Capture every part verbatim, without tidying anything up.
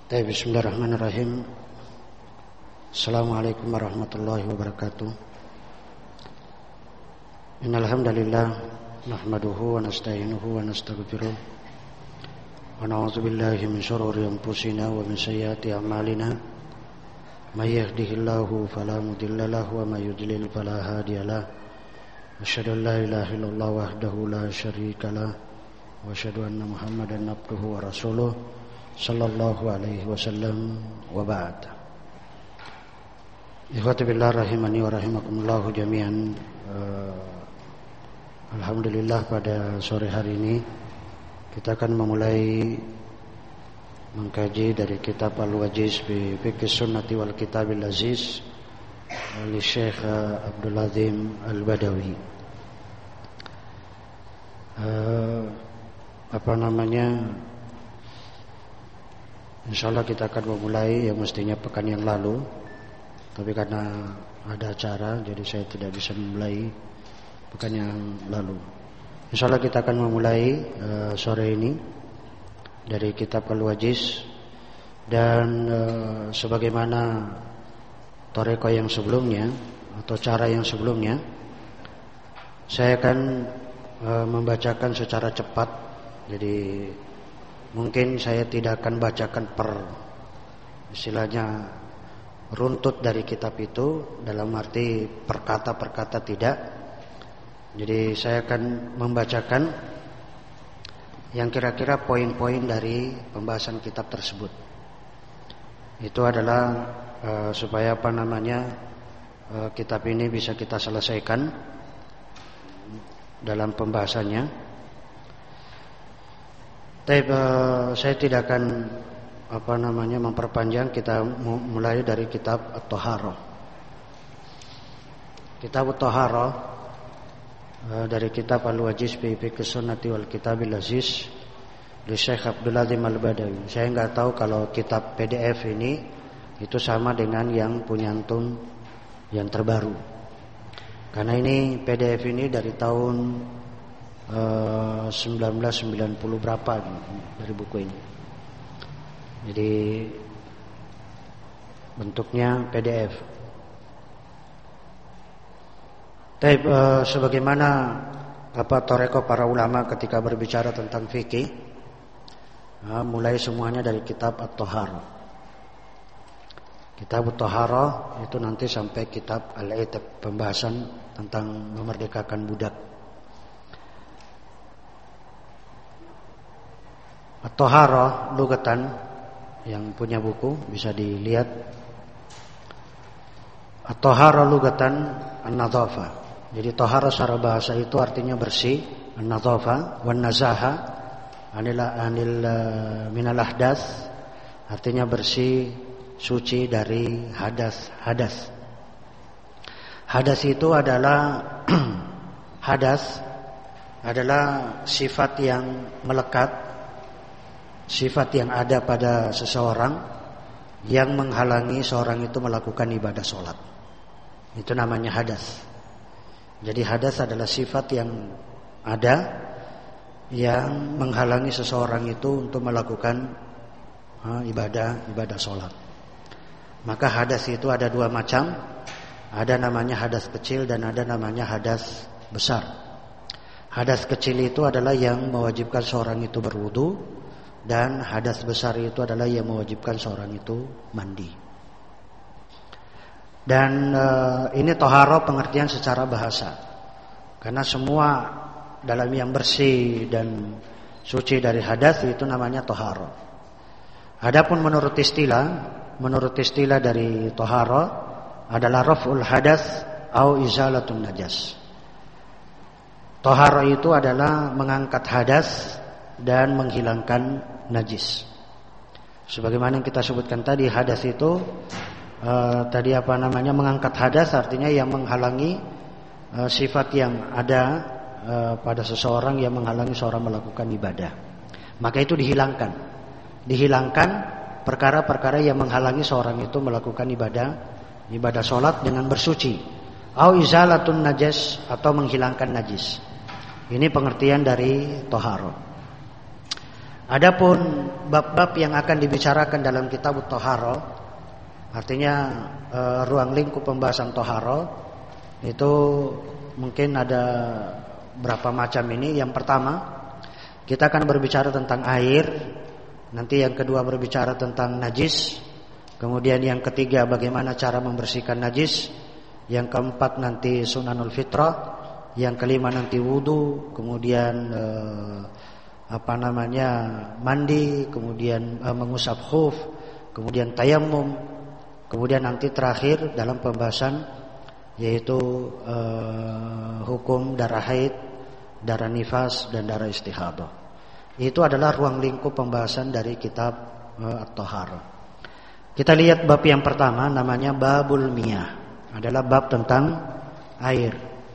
Bismillahirrahmanirrahim. Assalamualaikum warahmatullahi wabarakatuh. Innal hamdalillah nahmaduhu wa nasta'inuhu wa nastaghfiruh wa na'udzu billahi min shururi anfusina wa min sayyiati a'malina. May yahdihillahu fala mudilla lahu wa may yudlil fala hadiyalah. Asyhadu an la ilaha illallah wahdahu la syarika lah wa asyhadu anna Muhammadan abduhu wa rasuluh sallallahu alaihi wasallam wa ba'd. Ikhwati billah rahimani wa rahimakumullah jami'an. uh, Alhamdulillah pada sore hari ini kita akan memulai mengkaji dari kitab Al-Wajiz fi Fiqh Sunnati wal Kitabil Aziz oleh Syekh Abdul Azim Al-Badawi. uh, Apa namanya InsyaAllah kita akan memulai yang mestinya pekan yang lalu, tapi karena ada acara jadi saya tidak bisa memulai pekan yang lalu. InsyaAllah kita akan memulai uh, sore ini dari kitab Al-Wajiz. Dan uh, sebagaimana toreko yang sebelumnya atau cara yang sebelumnya, saya akan uh, membacakan secara cepat. Jadi mungkin saya tidak akan bacakan per istilahnya runtut dari kitab itu, dalam arti per kata per kata tidak. Jadi saya akan membacakan yang kira-kira poin-poin dari pembahasan kitab tersebut. Itu adalah uh, supaya apa namanya uh, kitab ini bisa kita selesaikan dalam pembahasannya. Tapi uh, saya tidak akan apa namanya memperpanjang. Kita mulai dari kitab At-Taharah. Kitab At-Taharah uh, dari kitab Al-Wajiz fi Fiqh Sunnati wal Kitabil Aziz oleh Syekh Abdul Azim Al-Badawi. Saya enggak tahu kalau kitab P D F ini itu sama dengan yang punya antum yang terbaru. Karena ini P D F ini dari tahun Uh, sembilan belas sembilan puluh berapa dari buku ini. Jadi bentuknya P D F. Tapi uh, sebagaimana apa toreko para ulama ketika berbicara tentang fikih, uh, mulai semuanya dari kitab At-Taharah. Kitab At-Taharah itu nanti sampai kitab Al-I'tiq, pembahasan tentang memerdekakan budak. At-Taharah lugatan, yang punya buku bisa dilihat. At-Taharah lugatan an-nadhafah. Jadi taharah secara bahasa itu artinya bersih, an-nadhafah, wan nazaha anil anil minal ahdas, artinya bersih, suci dari hadas-hadas. Hadas itu adalah hadas adalah sifat yang melekat, sifat yang ada pada seseorang yang menghalangi seorang itu melakukan ibadah sholat. Itu namanya hadas. Jadi hadas adalah sifat yang ada yang menghalangi seseorang itu untuk melakukan uh, ibadah ibadah sholat. Maka hadas itu ada dua macam. Ada namanya hadas kecil dan ada namanya hadas besar. Hadas kecil itu adalah yang mewajibkan seorang itu berwudu, dan hadas besar itu adalah yang mewajibkan seorang itu mandi. Dan e, ini toharo pengertian secara bahasa. Karena semua dalam yang bersih dan suci dari hadas itu namanya toharo. Adapun menurut istilah, menurut istilah dari toharo adalah raf'ul hadas au izalatun najas. Toharo itu adalah mengangkat hadas dan menghilangkan najis. Sebagaimana yang kita sebutkan tadi, hadas itu uh, tadi apa namanya mengangkat hadas, artinya yang menghalangi uh, sifat yang ada uh, pada seseorang yang menghalangi seorang melakukan ibadah. Maka itu dihilangkan. Dihilangkan perkara-perkara yang menghalangi seorang itu melakukan ibadah ibadah sholat dengan bersuci. Au izalatun najas, atau menghilangkan najis. Ini pengertian dari toharo. Adapun bab-bab yang akan dibicarakan dalam kitab Thahara, artinya e, ruang lingkup pembahasan Thahara itu mungkin ada berapa macam ini. Yang pertama, kita akan berbicara tentang air. Nanti yang kedua berbicara tentang najis. Kemudian yang ketiga bagaimana cara membersihkan najis. Yang keempat nanti sunanul fitrah. Yang kelima nanti wudu. Kemudian eh, apa namanya mandi. Kemudian eh, mengusap khuf. Kemudian tayammum. Kemudian nanti terakhir dalam pembahasan yaitu eh, hukum darah haid, darah nifas dan darah istihadah. Itu adalah ruang lingkup pembahasan dari kitab uh, At-Thahara. Kita lihat bab yang pertama, namanya Babul Miyah. Adalah bab tentang air.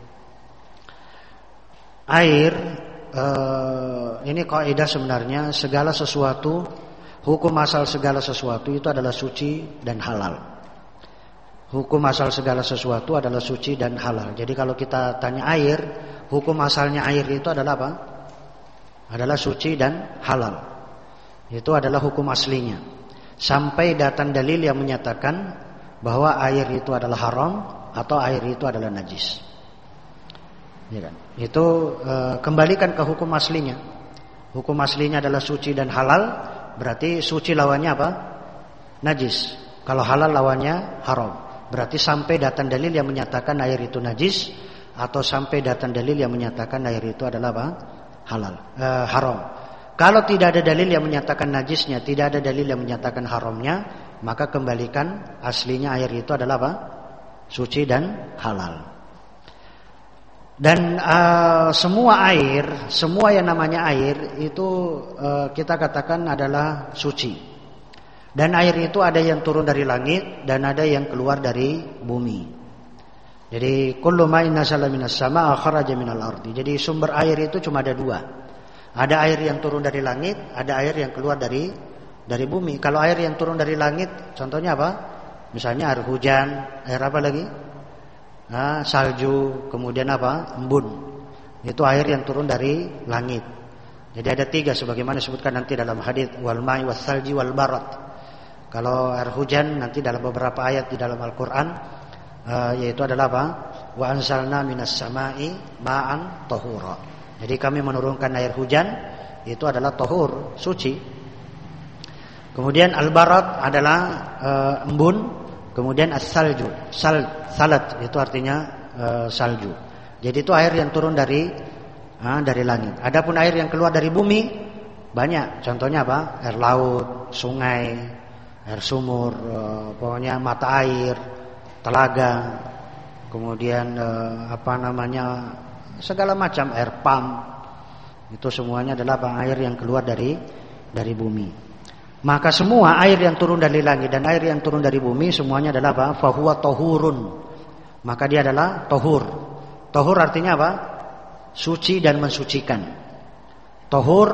Air uh, ini kaidah sebenarnya, segala sesuatu, hukum asal segala sesuatu itu adalah suci dan halal. Hukum asal segala sesuatu adalah suci dan halal. Jadi kalau kita tanya air, hukum asalnya air itu adalah apa? Adalah suci dan halal. Itu adalah hukum aslinya. Sampai datang dalil yang menyatakan bahwa air itu adalah haram atau air itu adalah najis. Ya kan? Itu e, kembalikan ke hukum aslinya. Hukum aslinya adalah suci dan halal, berarti suci lawannya apa? Najis. Kalau halal lawannya haram. Berarti sampai datang dalil yang menyatakan air itu najis atau sampai datang dalil yang menyatakan air itu adalah apa? Halal, eh, haram. Kalau tidak ada dalil yang menyatakan najisnya, tidak ada dalil yang menyatakan haramnya, maka kembalikan aslinya air itu adalah apa? Suci dan halal. Dan uh, semua air, semua yang namanya air itu uh, kita katakan adalah suci. Dan air itu ada yang turun dari langit dan ada yang keluar dari bumi. Jadi kullu ma'in nazala minas sama' kharaja minal ardi. Jadi sumber air itu cuma ada dua. Ada air yang turun dari langit, ada air yang keluar dari dari bumi. Kalau air yang turun dari langit, contohnya apa? Misalnya air hujan, air apa lagi? Nah, salju, kemudian apa? Embun. Itu air yang turun dari langit. Jadi ada tiga sebagaimana disebutkan nanti dalam hadits wal ma'i was salji wal barat. Kalau air hujan nanti dalam beberapa ayat di dalam Al-Qur'an Uh, yaitu adalah apa? Wa anzalna minas sama'i ma'an tahura. Jadi kami menurunkan air hujan, itu adalah tahur, suci. Kemudian al-barat adalah uh, embun. Kemudian as-salju, sal, salat itu artinya uh, salju. Jadi itu air yang turun dari uh, dari langit. Adapun air yang keluar dari bumi banyak. Contohnya apa? Air laut, sungai, air sumur, uh, pokoknya mata air, telaga, kemudian eh, apa namanya segala macam air pump, itu semuanya adalah air yang keluar dari dari bumi. Maka semua air yang turun dari langit dan air yang turun dari bumi semuanya adalah apa? Fahuwa tohurun. Maka dia adalah tohur. Tohur artinya apa? Suci dan mensucikan. Tohur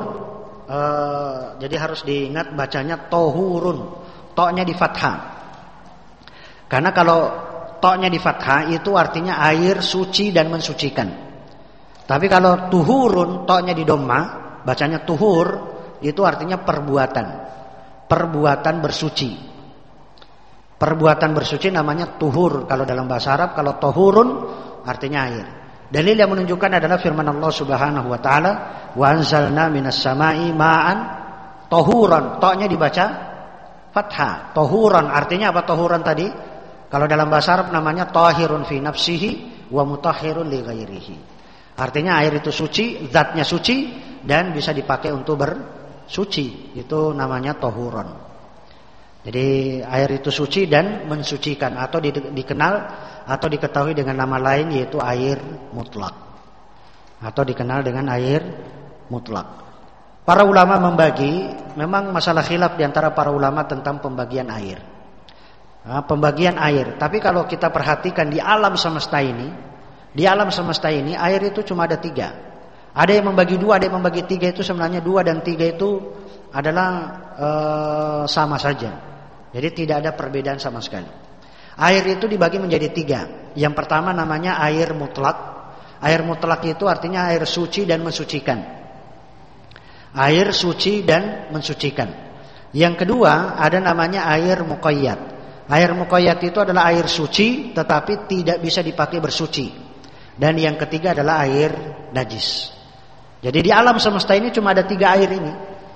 eh, jadi harus diingat bacanya tohurun. Toknya di fathah. Karena kalau toknya di fathah itu artinya air suci dan mensucikan. Tapi kalau tuhurun, toknya di dhamma, bacanya tuhur, itu artinya perbuatan. Perbuatan bersuci. Perbuatan bersuci namanya tuhur kalau dalam bahasa Arab. Kalau tohurun artinya air. Dalil yang menunjukkan adalah firman Allah Subhanahu wa taala, "Wa anzalna minas sama'i ma'an tohuran." Toknya dibaca fathah. Tohuran artinya apa tohuran tadi? Kalau dalam bahasa Arab namanya tahirun fi nafsihi wa mutahhirun li ghairihi. Artinya air itu suci, zatnya suci dan bisa dipakai untuk bersuci. Itu namanya tahuran. Jadi air itu suci dan mensucikan atau dikenal atau diketahui dengan nama lain yaitu air mutlak. Atau dikenal dengan air mutlak. Para ulama membagi, memang masalah khilaf di antara para ulama tentang pembagian air. Nah, pembagian air. Tapi kalau kita perhatikan di alam semesta ini, di alam semesta ini air itu cuma ada tiga. Ada yang membagi dua, ada yang membagi tiga. Itu sebenarnya dua dan tiga itu adalah e, sama saja. Jadi tidak ada perbedaan sama sekali. Air itu dibagi menjadi tiga. Yang pertama namanya air mutlak. Air mutlak itu artinya air suci dan mensucikan. Air suci dan mensucikan. Yang kedua ada namanya air muqayyad. Air muqayyad itu adalah air suci tetapi tidak bisa dipakai bersuci. Dan yang ketiga adalah air najis. Jadi di alam semesta ini cuma ada tiga air ini.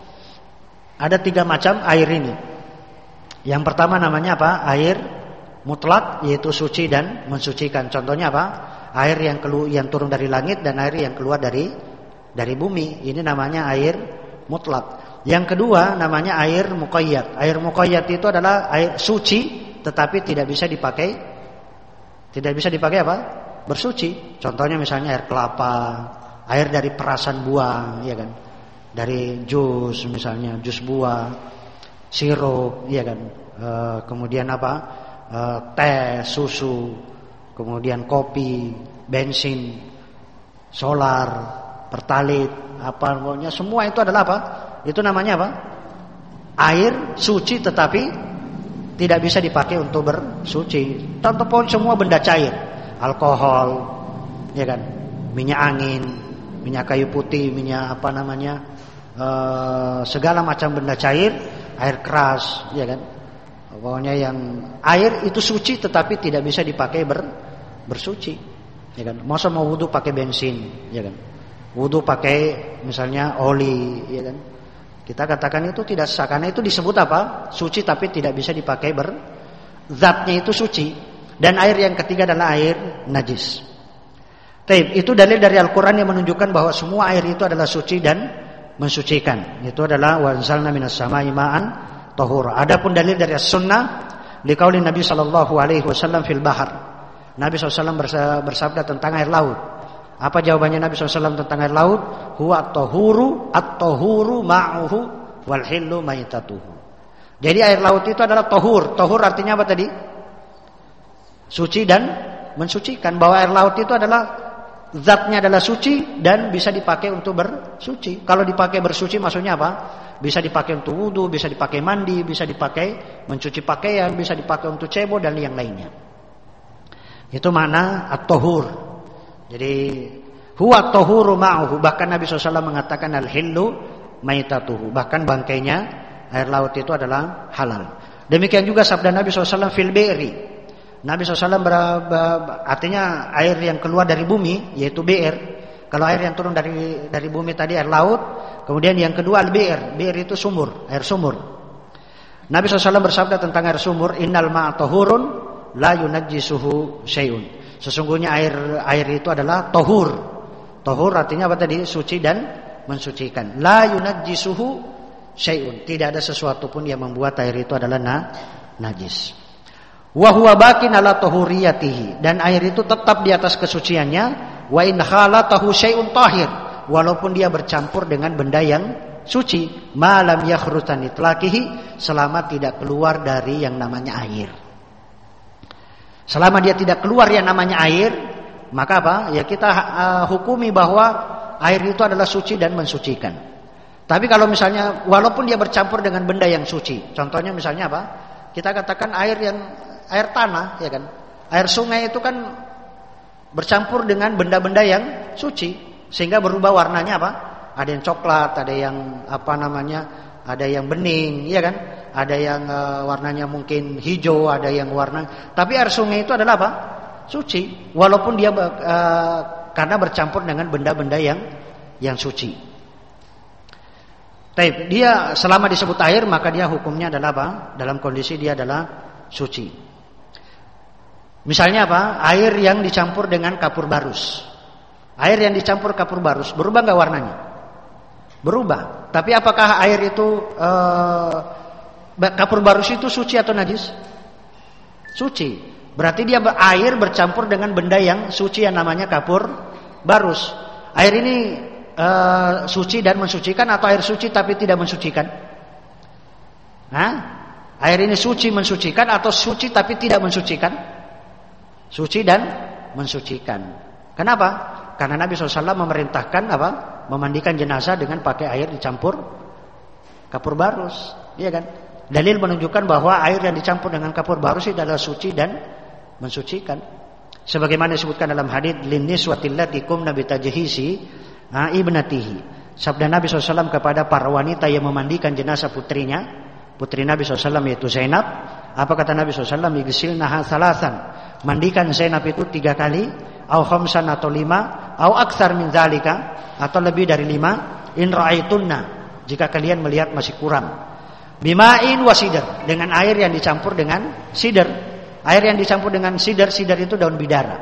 Ada tiga macam air ini. Yang pertama namanya apa? Air mutlak, yaitu suci dan mensucikan. Contohnya apa? Air yang keluar, yang turun dari langit dan air yang keluar dari dari bumi. Ini namanya air mutlak. Yang kedua namanya air muqayyad. Air muqayyad itu adalah air suci tetapi tidak bisa dipakai tidak bisa dipakai apa? Bersuci. Contohnya misalnya air kelapa, air dari perasan buah, ya kan? Dari jus misalnya, jus buah, sirup, ya kan? E, kemudian apa? E, teh, susu, kemudian kopi, bensin, solar, pertalit, apa pokoknya semua itu adalah apa? Itu namanya apa? Air suci tetapi tidak bisa dipakai untuk bersuci. Contoh pun semua benda cair, alkohol, ya kan? Minyak angin, minyak kayu putih, minyak apa namanya? E, segala macam benda cair, air keras, ya kan? Pokoknya yang air itu suci tetapi tidak bisa dipakai ber, bersuci, ya kan? Masa mau wudu pakai bensin, ya kan? Wudu pakai misalnya oli, ya kan? Kita katakan itu tidak sah karena itu disebut apa? Suci tapi tidak bisa dipakai ber, zatnya itu suci. Dan air yang ketiga adalah air najis. Taib, itu dalil dari Al-Quran yang menunjukkan bahwa semua air itu adalah suci dan mensucikan. Itu adalah wanzalna minas samai ma'an tahura. Adapun dalil dari As-Sunnah liqauli Nabi sallallahu alaihi wasallam fil bahar. Nabi sallallahu alaihi wasallam bersabda tentang air laut. Apa jawabannya Nabi sallallahu alaihi wasallam tentang air laut? Huwa at-tahuru at-tahuru ma'uhu wal hillu maitatuhu. Jadi air laut itu adalah tahur. Tahur artinya apa tadi? Suci dan mensucikan. Bahwa air laut itu adalah zatnya adalah suci dan bisa dipakai untuk bersuci. Kalau dipakai bersuci maksudnya apa? Bisa dipakai untuk wudu, bisa dipakai mandi, bisa dipakai mencuci pakaian, bisa dipakai untuk cebok dan yang lainnya. Itu makna at-tahur. Jadi huwa at-tahuru ma'uhu. Bahkan Nabi shallallahu alaihi wasallam mengatakan al-hillu maitatuhu. Bahkan bangkainya air laut itu adalah halal. Demikian juga sabda Nabi shallallahu alaihi wasallam fil bi'ri. Nabi shallallahu alaihi wasallam artinya air yang keluar dari bumi, yaitu bi'r. Kalau air yang turun dari dari bumi tadi air laut. Kemudian yang kedua al-bi'r. Bi'r itu sumur, air sumur. Nabi shallallahu alaihi wasallam bersabda tentang air sumur, innal ma'a tahurun la yunajjisuhu syai'un. Sesungguhnya air air itu adalah tahur. Tahur artinya apa tadi? Suci dan mensucikan. La yunajjisuhu syai'un. Tidak ada sesuatu pun yang membuat air itu adalah na, najis. Wa huwa baqin ala tahuriyatihi. Dan air itu tetap di atas kesuciannya. Wa in khalatahu syai'un tahir. Walaupun dia bercampur dengan benda yang suci. Ma lam yakhruj an itlaqihi, selama tidak keluar dari yang namanya air. Selama dia tidak keluar yang namanya air, maka apa? Ya kita uh, hukumi bahwa air itu adalah suci dan mensucikan. Tapi kalau misalnya walaupun dia bercampur dengan benda yang suci, contohnya misalnya apa? Kita katakan air yang air tanah, ya kan? Air sungai itu kan bercampur dengan benda-benda yang suci sehingga berubah warnanya apa? Ada yang coklat, ada yang apa namanya? Ada yang bening, ya kan? Ada yang uh, warnanya mungkin hijau, ada yang warna. Tapi air sungai itu adalah apa? Suci, walaupun dia uh, karena bercampur dengan benda-benda yang yang suci. Tapi dia selama disebut air maka dia hukumnya adalah apa? Dalam kondisi dia adalah suci. Misalnya apa? Air yang dicampur dengan kapur barus. Air yang dicampur kapur barus berubah nggak warnanya? Berubah. Tapi apakah air itu uh, kapur barus itu suci atau najis? Suci. Berarti dia air bercampur dengan benda yang suci yang namanya kapur barus. Air ini uh, suci dan mensucikan atau air suci tapi tidak mensucikan? Hah? Air ini suci mensucikan atau suci tapi tidak mensucikan? Suci dan mensucikan. Kenapa? Karena Nabi shallallahu alaihi wasallam memerintahkan apa? Memandikan jenazah dengan pakai air dicampur kapur barus, iya kan? Dalil menunjukkan bahwa air yang dicampur dengan kapur barus itu adalah suci dan mensucikan. Sebagaimana disebutkan dalam hadits linniswatil lati qumna bi tajhisi ibnatihi. Sabda Nabi shallallahu alaihi wasallam kepada para wanita yang memandikan jenazah putrinya, putri Nabi shallallahu alaihi wasallam yaitu Zainab. Apa kata Nabi shallallahu alaihi wasallam? Igsilnaha salasan. Mandikan Zainab itu tiga kali, au khamsan atau lima, au aktsar min dzalika atau lebih dari lima. In ra'aitunna, jika kalian melihat masih kurang. Bima'in wasidr, dengan air yang dicampur dengan sidr. Air yang dicampur dengan sidr, sidr itu daun bidara.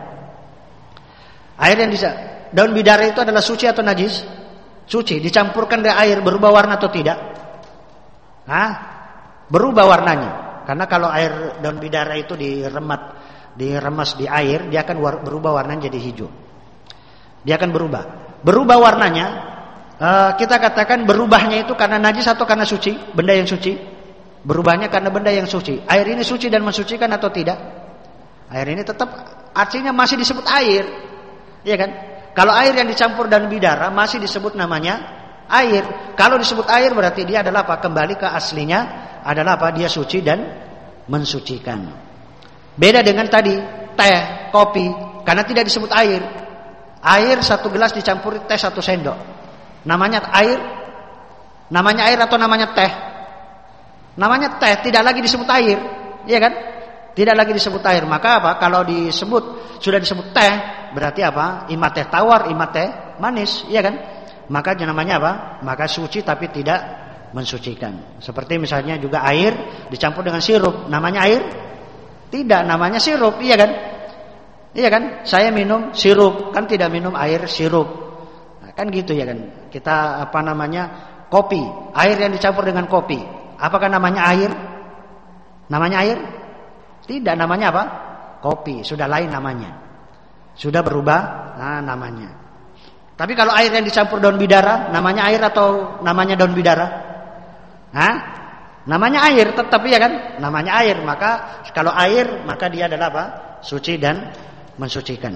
Air yang bisa, daun bidara itu adalah suci atau najis? Suci. Dicampurkan dengan air berubah warna atau tidak? Hah? Berubah warnanya. Karena kalau air daun bidara itu diremat, diremas di air, dia akan berubah warnanya jadi hijau. Dia akan berubah. Berubah warnanya, uh, kita katakan berubahnya itu karena najis atau karena suci, benda yang suci. Berubahnya karena benda yang suci. Air ini suci dan mensucikan atau tidak? Air ini tetap artinya masih disebut air, iya kan? Kalau air yang dicampur daun bidara masih disebut namanya air. Kalau disebut air berarti dia adalah apa? Kembali ke aslinya adalah apa? Dia suci dan mensucikan. Beda dengan tadi teh, kopi, karena tidak disebut air. Air satu gelas dicampur teh satu sendok. Namanya air? Namanya air atau namanya teh? Namanya teh, tidak lagi disebut air, iya kan? Tidak lagi disebut air. Maka apa? Kalau disebut sudah disebut teh, berarti apa? Ima teh tawar, ima teh manis, iya kan? Maka namanya apa? Maka suci tapi tidak mensucikan. Seperti misalnya juga air dicampur dengan sirup, namanya air? Tidak, namanya sirup, iya kan? Iya kan? Saya minum sirup, kan tidak minum air sirup. Nah, kan gitu ya kan? Kita apa namanya? Kopi, air yang dicampur dengan kopi. Apakah namanya air? Namanya air? Tidak, namanya apa? Kopi, sudah lain namanya. Sudah berubah nah, namanya. Tapi kalau air yang dicampur daun bidara, namanya air atau namanya daun bidara? Hah? Namanya air tetap ya kan? Namanya air. Maka kalau air maka dia adalah apa? Suci dan mensucikan.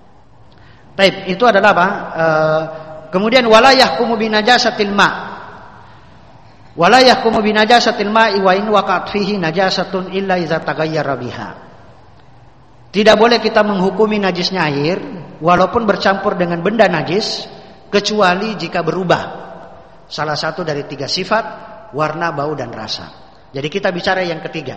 Baik, itu adalah apa? E, kemudian wala yahkumu binajasatil ma'. Wala yahkumu binajasatil ma'i wa in waqa'at fihi najasatun illa idza taghayyara biha. Tidak boleh kita menghukumi najisnya air walaupun bercampur dengan benda najis kecuali jika berubah salah satu dari tiga sifat, warna, bau dan rasa. Jadi kita bicara yang ketiga.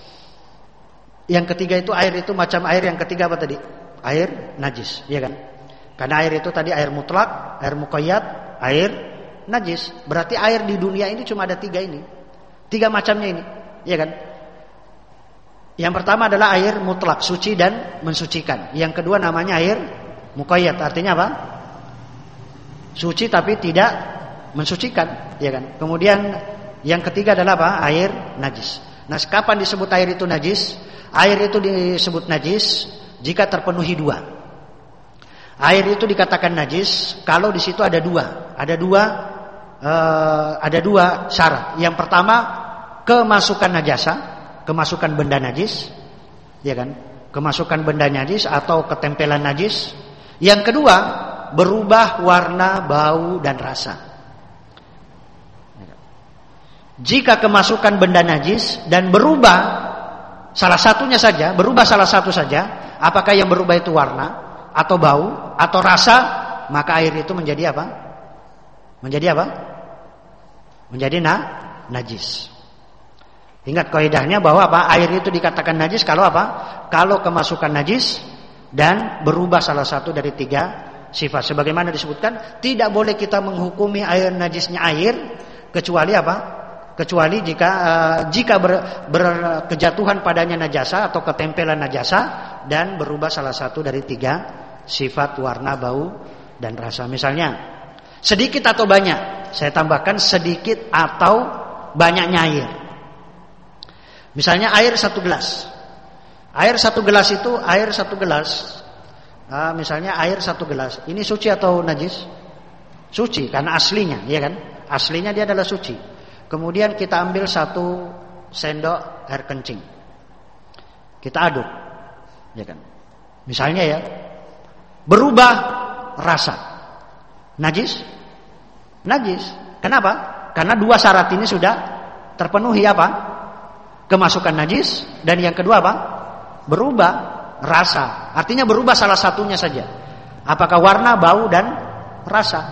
Yang ketiga itu air itu macam air yang ketiga apa tadi? Air najis, iya kan? Karena air itu tadi air mutlak, air muqayyad, air najis. Berarti air di dunia ini cuma ada tiga ini, tiga macamnya ini, iya kan? Yang pertama adalah air mutlak, suci dan mensucikan. Yang kedua namanya air muqayyad, artinya apa? Suci tapi tidak mensucikan, iya kan? Kemudian yang ketiga adalah apa? Air najis. Nah, kapan disebut air itu najis? Air itu disebut najis jika terpenuhi dua. Air itu dikatakan najis kalau di situ ada dua, ada dua, uh, ada dua syarat. Yang pertama kemasukan najasa, kemasukan benda najis, ya kan? Kemasukan benda najis atau ketempelan najis. Yang kedua berubah warna, bau dan rasa. Jika kemasukan benda najis dan berubah salah satunya saja, berubah salah satu saja, apakah yang berubah itu warna atau bau atau rasa, maka air itu menjadi apa? Menjadi apa? Menjadi na, najis. Ingat kaidahnya bahwa apa? Air itu dikatakan najis kalau apa? Kalau kemasukan najis dan berubah salah satu dari tiga sifat. Sebagaimana disebutkan, tidak boleh kita menghukumi air najisnya air kecuali apa? Kecuali jika uh, jika ber, berkejatuhan padanya najasa atau ketempelan najasa dan berubah salah satu dari tiga sifat, warna, bau dan rasa. Misalnya sedikit atau banyak, saya tambahkan sedikit atau banyaknya air. Misalnya air satu gelas, air satu gelas itu air satu gelas, uh, misalnya air satu gelas, ini suci atau najis? Suci karena aslinya, ya kan? Aslinya dia adalah suci. Kemudian kita ambil satu sendok air kencing, kita aduk, ya kan? Misalnya ya, berubah rasa, najis, najis. Kenapa? Karena dua syarat ini sudah terpenuhi apa? Kemasukan najis dan yang kedua apa? Berubah rasa. Artinya berubah salah satunya saja. Apakah warna, bau dan rasa?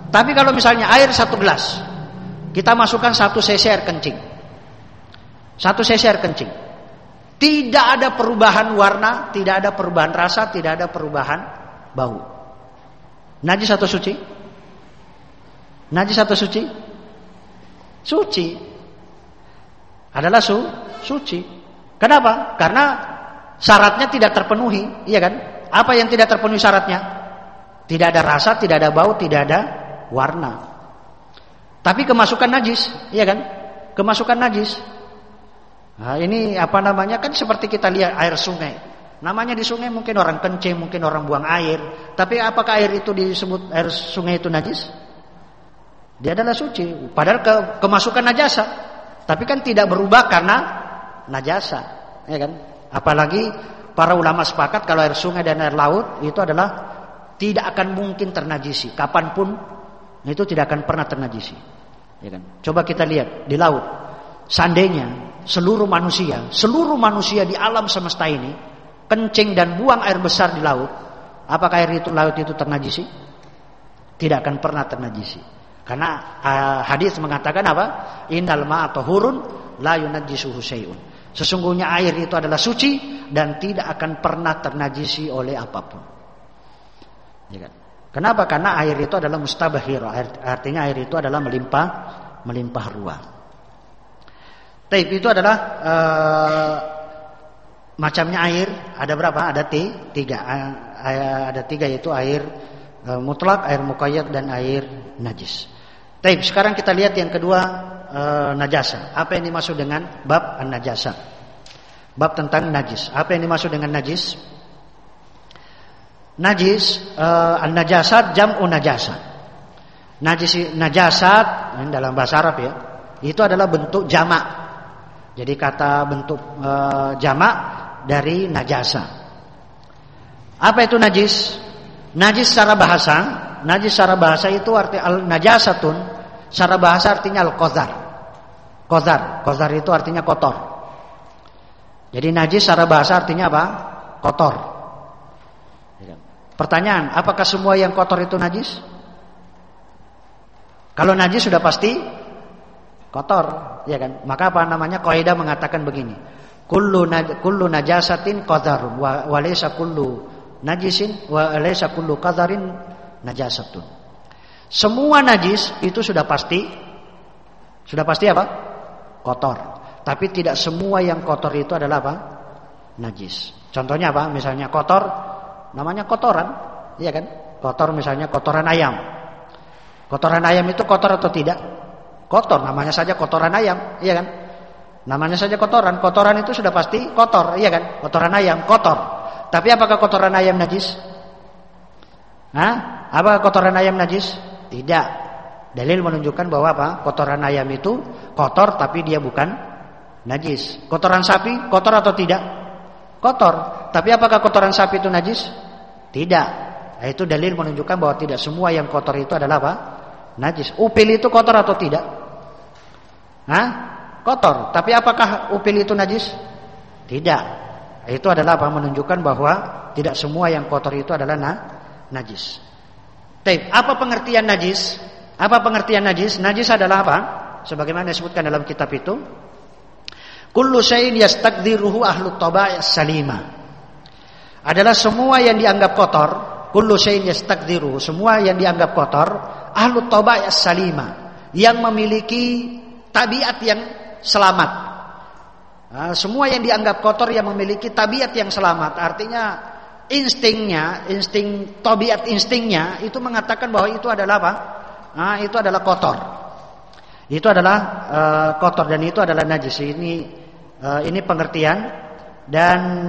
Tapi kalau misalnya air satu gelas, kita masukkan satu cc air kencing, satu cc air kencing, tidak ada perubahan warna, tidak ada perubahan rasa, tidak ada perubahan bau. Najis atau suci? Najis atau suci? Suci. Adalah su, suci. Kenapa? Karena syaratnya tidak terpenuhi, iya kan? Apa yang tidak terpenuhi syaratnya? Tidak ada rasa, tidak ada bau, tidak ada warna. Tapi kemasukan najis, iya kan? Kemasukan najis. Nah, ini apa namanya, kan seperti kita lihat air sungai. Namanya di sungai mungkin orang kencing, mungkin orang buang air. Tapi apakah air itu disebut air sungai itu najis? Dia adalah suci. Padahal ke, kemasukan najasa. Tapi kan tidak berubah karena najasa, ya kan? Apalagi para ulama sepakat kalau air sungai dan air laut itu adalah tidak akan mungkin ternajisi. Kapanpun itu tidak akan pernah ternajisi, ya kan? Coba kita lihat di laut. Seandainya seluruh manusia, seluruh manusia di alam semesta ini kencing dan buang air besar di laut, apakah air itu laut itu ternajisi? Tidak akan pernah ternajisi. Karena uh, hadis mengatakan apa? Innal ma'a tahurun la yunajjisuhu syai'un. Sesungguhnya air itu adalah suci dan tidak akan pernah ternajisi oleh apapun. Ya kan? Kenapa? Karena air itu adalah mustabahir, artinya air itu adalah melimpah melimpah ruah. Taib itu adalah uh, macamnya air ada berapa? Ada t, tiga. Uh, ada tiga, yaitu air uh, mutlak, air muqayyad dan air najis. Taib, sekarang kita lihat yang kedua, uh, najasa. Apa yang dimaksud dengan bab an-najasa? Bab tentang najis. Apa yang dimaksud dengan najis? Najis, uh, an-najasat jam'u najasa. Najis, najasat dalam bahasa Arab ya, itu adalah bentuk jamak. Jadi kata bentuk uh, jamak dari najasa. Apa itu najis? Najis secara bahasa, najis secara bahasa itu arti al-najasatun. Secara bahasa artinya al-qazar. Qazar, qazar itu artinya kotor. Jadi najis secara bahasa artinya apa? Kotor. Pertanyaan, apakah semua yang kotor itu najis? Kalau najis sudah pasti kotor, ya kan? Maka apa namanya? Kaidah mengatakan begini. Kullu naj, kullu najasatin qazarun wa, wa laysa kullu najisin wa laysa kullu qadharin najasatun. Semua najis itu sudah pasti sudah pasti apa? Kotor. Tapi tidak semua yang kotor itu adalah apa? Najis. Contohnya apa? Misalnya kotor namanya kotoran, iya kan? Kotor misalnya kotoran ayam. Kotoran ayam itu kotor atau tidak? Kotor, namanya saja kotoran ayam, iya kan? Namanya saja kotoran. Kotoran itu sudah pasti kotor, iya kan? Kotoran ayam kotor. Tapi apakah kotoran ayam najis? Hah? Apakah kotoran ayam najis? Tidak. Dalil menunjukkan bahwa apa? Kotoran ayam itu kotor tapi dia bukan najis. Kotoran sapi kotor atau tidak? Kotor. Tapi apakah kotoran sapi itu najis? Tidak. Nah, itu dalil menunjukkan bahwa tidak semua yang kotor itu adalah apa? Najis. Upil itu kotor atau tidak? Hah? Kotor. Tapi apakah upil itu najis? Tidak. Itu adalah apa? Menunjukkan bahwa tidak semua yang kotor itu adalah na najis. Taib, apa pengertian najis? Apa pengertian najis? Najis adalah apa? Sebagaimana disebutkan dalam kitab itu, kullu syai'in yastakdziruhu ahlut tabai' salima. Adalah semua yang dianggap kotor, kullu syai'in yastakdziruhu, semua yang dianggap kotor, ahlut tabai' salima, yang memiliki tabiat yang selamat. Nah, semua yang dianggap kotor yang memiliki tabiat yang selamat, artinya instingnya, insting tabiat instingnya itu mengatakan bahwa itu adalah apa? Nah, itu adalah kotor. Itu adalah uh, kotor dan itu adalah najis. Ini uh, ini pengertian dan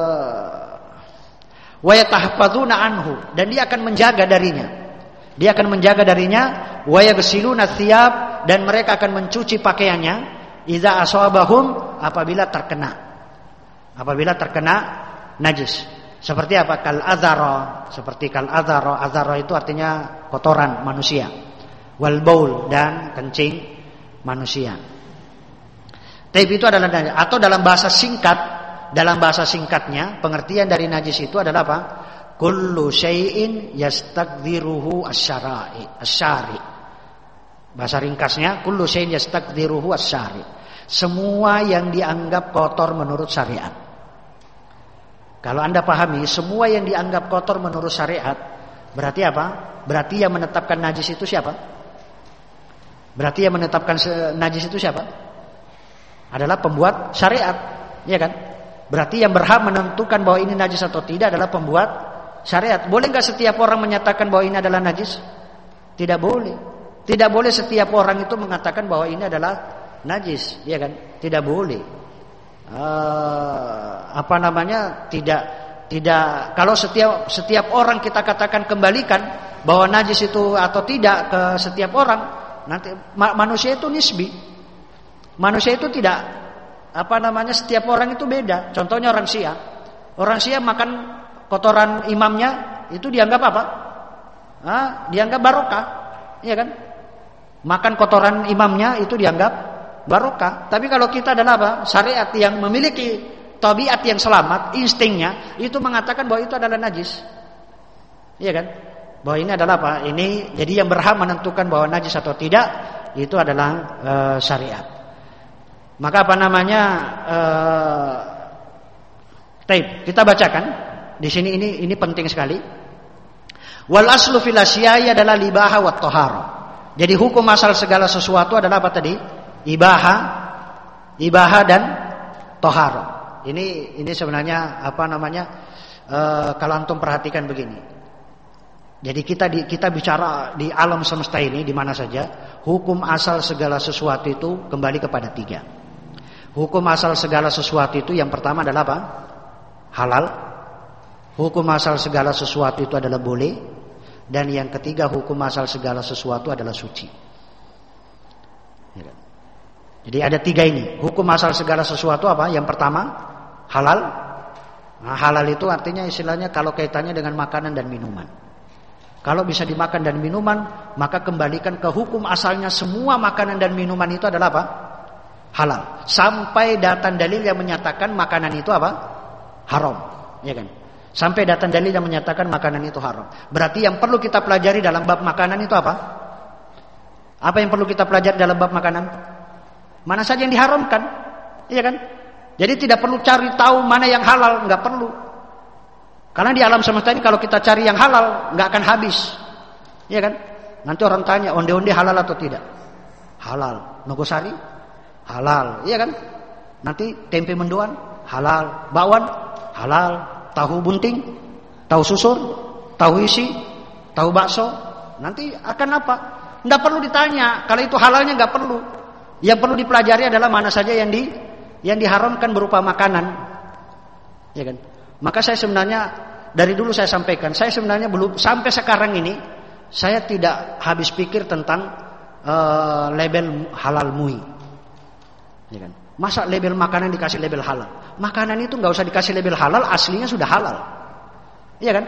wa yatahfadzuna anhu, dan dia akan menjaga darinya. Dia akan menjaga darinya, wa yaghsiluna thiyab, dan mereka akan mencuci pakaiannya idza asabahum, apabila terkena. Apabila terkena najis. Seperti apa? Kal azara, seperti kal azara. Azara itu artinya kotoran manusia. Wal baul, dan kencing manusia. Taib itu adalah najis. Atau dalam bahasa singkat, dalam bahasa singkatnya pengertian dari najis itu adalah apa? Kullu syai'in yastaqdiruhu asy-syara'i, asy-syari'. Bahasa ringkasnya, kullu syai'in yastaqdiruhu asy-syari'. Semua yang dianggap kotor menurut syariat. Kalau Anda pahami, semua yang dianggap kotor menurut syariat, berarti apa? Berarti yang menetapkan najis itu siapa? Berarti yang menetapkan najis itu siapa? Adalah pembuat syariat, ya kan? Berarti yang berhak menentukan bahwa ini najis atau tidak adalah pembuat syariat. Boleh nggak setiap orang menyatakan bahwa ini adalah najis? Tidak boleh. Tidak boleh setiap orang itu mengatakan bahwa ini adalah najis, ya kan? Tidak boleh. Uh, apa namanya? Tidak, tidak. Kalau setiap setiap orang kita katakan kembalikan bahwa najis itu atau tidak ke setiap orang, nanti ma manusia itu nisbi. Manusia itu tidak, apa namanya, setiap orang itu beda. Contohnya orang Syiah. Orang Syiah makan kotoran imamnya itu dianggap apa? Ah, dianggap barokah, iya kan? Makan kotoran imamnya itu dianggap barokah. Tapi kalau kita adalah apa? Syariat yang memiliki tabiat yang selamat, instingnya itu mengatakan bahwa itu adalah najis, iya kan? Bahwa ini adalah apa? Ini jadi yang berhak menentukan bahwa najis atau tidak itu adalah uh, syariat. Maka apa namanya? Uh, taib. Kita bacakan di sini, ini ini penting sekali. Wal aslu fil asya'i adalah libaha wat thahara. Jadi hukum asal segala sesuatu adalah apa tadi? Ibaha, ibaha dan thahara. Ini ini sebenarnya apa namanya? Uh, kalau antum perhatikan begini. Jadi kita di, kita bicara di alam semesta ini di mana saja, hukum asal segala sesuatu itu kembali kepada tiga. Hukum asal segala sesuatu itu yang pertama adalah apa? Halal. Hukum asal segala sesuatu itu adalah boleh. Dan yang ketiga, hukum asal segala sesuatu adalah suci. Jadi ada tiga ini. Hukum asal segala sesuatu apa? Yang pertama, halal. Nah, halal itu artinya istilahnya kalau kaitannya dengan makanan dan minuman. Kalau bisa dimakan dan minuman, maka kembalikan ke hukum asalnya semua makanan dan minuman itu adalah apa? Halal. Sampai datang dalil yang menyatakan makanan itu apa? Haram, ya kan? Sampai datang dalil yang menyatakan makanan itu haram. Berarti yang perlu kita pelajari dalam bab makanan itu apa? Apa yang perlu kita pelajari dalam bab makanan? Mana saja yang diharamkan, iya kan? Jadi tidak perlu cari tahu mana yang halal, nggak perlu. Karena di alam semesta ini kalau kita cari yang halal nggak akan habis, iya kan? Nanti orang tanya onde-onde halal atau tidak? Halal. Nogosari? Halal, iya kan? Nanti tempe mendoan? Halal. Bakwan? Halal. Tahu bunting? Tahu susur? Tahu isi? Tahu bakso? Nanti akan apa? Nggak perlu ditanya. Kalau itu halalnya nggak perlu. Yang perlu dipelajari adalah mana saja yang di yang diharamkan berupa makanan, ya kan? Maka saya sebenarnya dari dulu saya sampaikan, saya sebenarnya belum sampai sekarang ini saya tidak habis pikir tentang uh, label halal mui, ya kan? Masa label makanan dikasih label halal? Makanan itu nggak usah dikasih label halal, aslinya sudah halal, ya kan?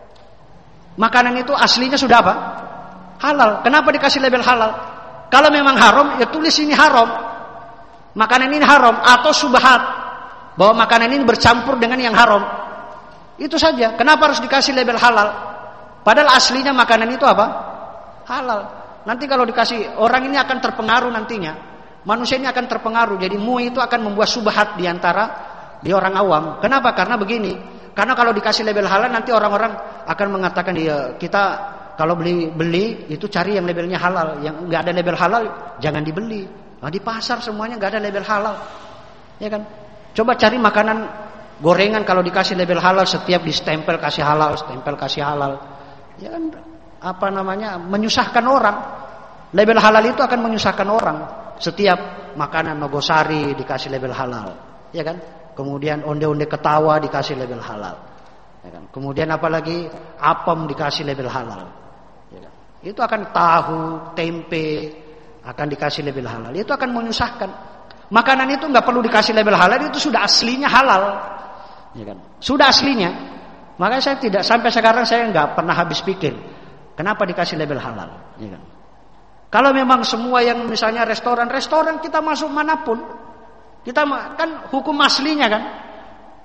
Makanan itu aslinya sudah apa? Halal. Kenapa dikasih label halal? Kalau memang haram, ya tulis ini haram. Makanan ini haram atau subhat bahwa makanan ini bercampur dengan yang haram. Itu saja. Kenapa harus dikasih label halal? Padahal aslinya makanan itu apa? Halal. Nanti kalau dikasih, orang ini akan terpengaruh nantinya. Manusia ini akan terpengaruh. Jadi mu itu akan membuat subhat di antara di orang awam. Kenapa? Karena begini. Karena kalau dikasih label halal nanti orang-orang akan mengatakan dia kita kalau beli beli itu cari yang labelnya halal. Yang nggak ada label halal jangan dibeli. Nah, di pasar semuanya nggak ada label halal, ya kan? Coba cari makanan gorengan kalau dikasih label halal setiap di stempel kasih halal, stempel kasih halal, ya kan? Apa namanya? Menyusahkan orang. Label halal itu akan menyusahkan orang. Setiap makanan nogosari dikasih label halal, ya kan? Kemudian onde-onde ketawa dikasih label halal, ya kan? Kemudian apalagi apem dikasih label halal, ya kan? Itu akan tahu, tempe akan dikasih label halal. Itu akan menyusahkan. Makanan itu nggak perlu dikasih label halal, itu sudah aslinya halal, ya kan? Sudah aslinya. Makanya saya tidak sampai sekarang saya nggak pernah habis pikir kenapa dikasih label halal, ya kan? Kalau memang semua yang misalnya restoran-restoran kita masuk manapun, kita kan hukum aslinya kan,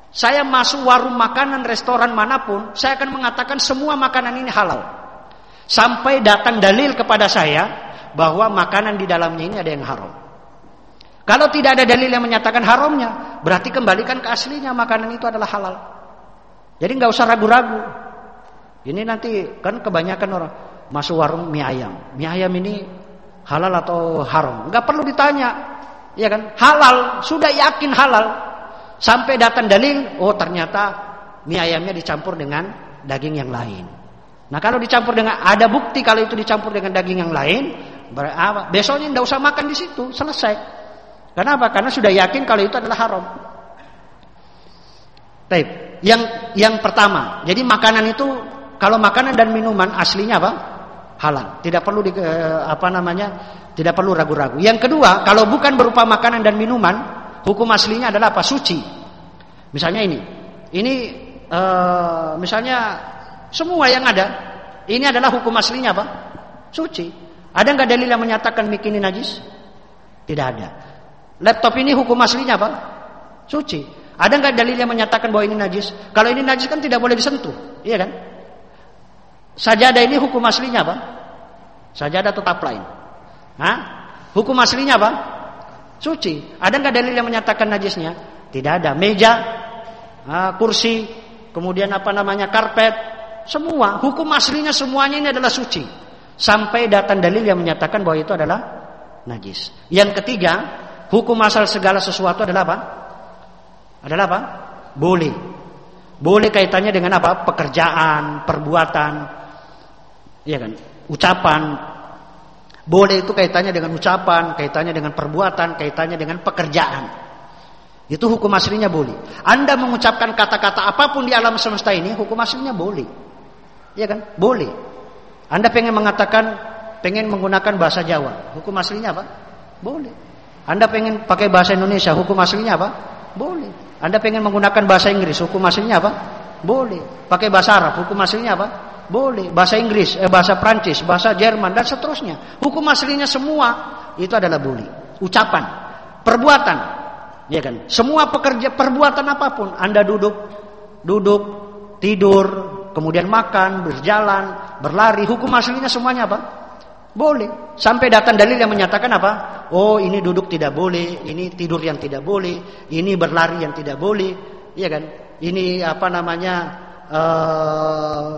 Saya masuk warung makanan, restoran manapun, saya akan mengatakan semua makanan ini halal. Sampai datang dalil kepada saya bahwa makanan di dalamnya ini ada yang haram. Kalau tidak ada dalil yang menyatakan haramnya, berarti kembalikan ke aslinya, makanan itu adalah halal. Jadi nggak usah ragu-ragu. Ini nanti kan kebanyakan orang masuk warung mie ayam. Mie ayam ini halal atau haram? Nggak perlu ditanya, ya kan? Halal, sudah yakin halal. Sampai datang dalil, oh ternyata mie ayamnya dicampur dengan daging yang lain. Nah kalau dicampur dengan, ada bukti kalau itu dicampur dengan daging yang lain, besoknya tidak usah makan di situ, selesai. Kenapa? Karena sudah yakin kalau itu adalah haram. Baik, yang yang pertama, jadi makanan itu kalau makanan dan minuman aslinya apa? Halal. Tidak perlu di, apa namanya? Tidak perlu ragu-ragu. Yang kedua, kalau bukan berupa makanan dan minuman, hukum aslinya adalah apa? Suci. Misalnya ini, ini uh, misalnya semua yang ada, ini adalah hukum aslinya apa? Suci. Ada nggak dalil yang menyatakan mik ini najis? Tidak ada. Laptop ini hukum aslinya apa? Suci. Ada nggak dalil yang menyatakan bahwa ini najis? Kalau ini najis kan tidak boleh disentuh, iya kan? Sajadah ini hukum aslinya apa? Sajadah tetap lain. Hah? Hukum aslinya apa? Suci. Ada nggak dalil yang menyatakan najisnya? Tidak ada. Meja, kursi, kemudian apa namanya karpet, semua hukum aslinya semuanya ini adalah suci. Sampai datang dalil yang menyatakan bahwa itu adalah najis. Yang ketiga, hukum asal segala sesuatu adalah apa? Adalah apa? Boleh. Boleh kaitannya dengan apa? Pekerjaan, perbuatan, iya kan? Ucapan. Boleh itu kaitannya dengan ucapan, kaitannya dengan perbuatan, kaitannya dengan pekerjaan. Itu hukum aslinya boleh. Anda mengucapkan kata-kata apapun di alam semesta ini, hukum aslinya boleh. Iya kan? Boleh. Anda pengen mengatakan, pengen menggunakan bahasa Jawa, hukum aslinya apa? Boleh. Anda pengen pakai bahasa Indonesia, hukum aslinya apa? Boleh. Anda pengen menggunakan bahasa Inggris, hukum aslinya apa? Boleh. Pakai bahasa Arab, hukum aslinya apa? Boleh. Bahasa Inggris, eh, bahasa Prancis, bahasa Jerman dan seterusnya. Hukum aslinya semua itu adalah boleh. Ucapan, perbuatan, ya kan? Semua pekerja perbuatan apapun, Anda duduk, duduk, tidur, kemudian makan, berjalan, berlari, hukum aslinya semuanya apa? Boleh. Sampai datang dalil yang menyatakan apa? Oh, ini duduk tidak boleh, ini tidur yang tidak boleh, ini berlari yang tidak boleh, iya kan? Ini apa namanya? Uh,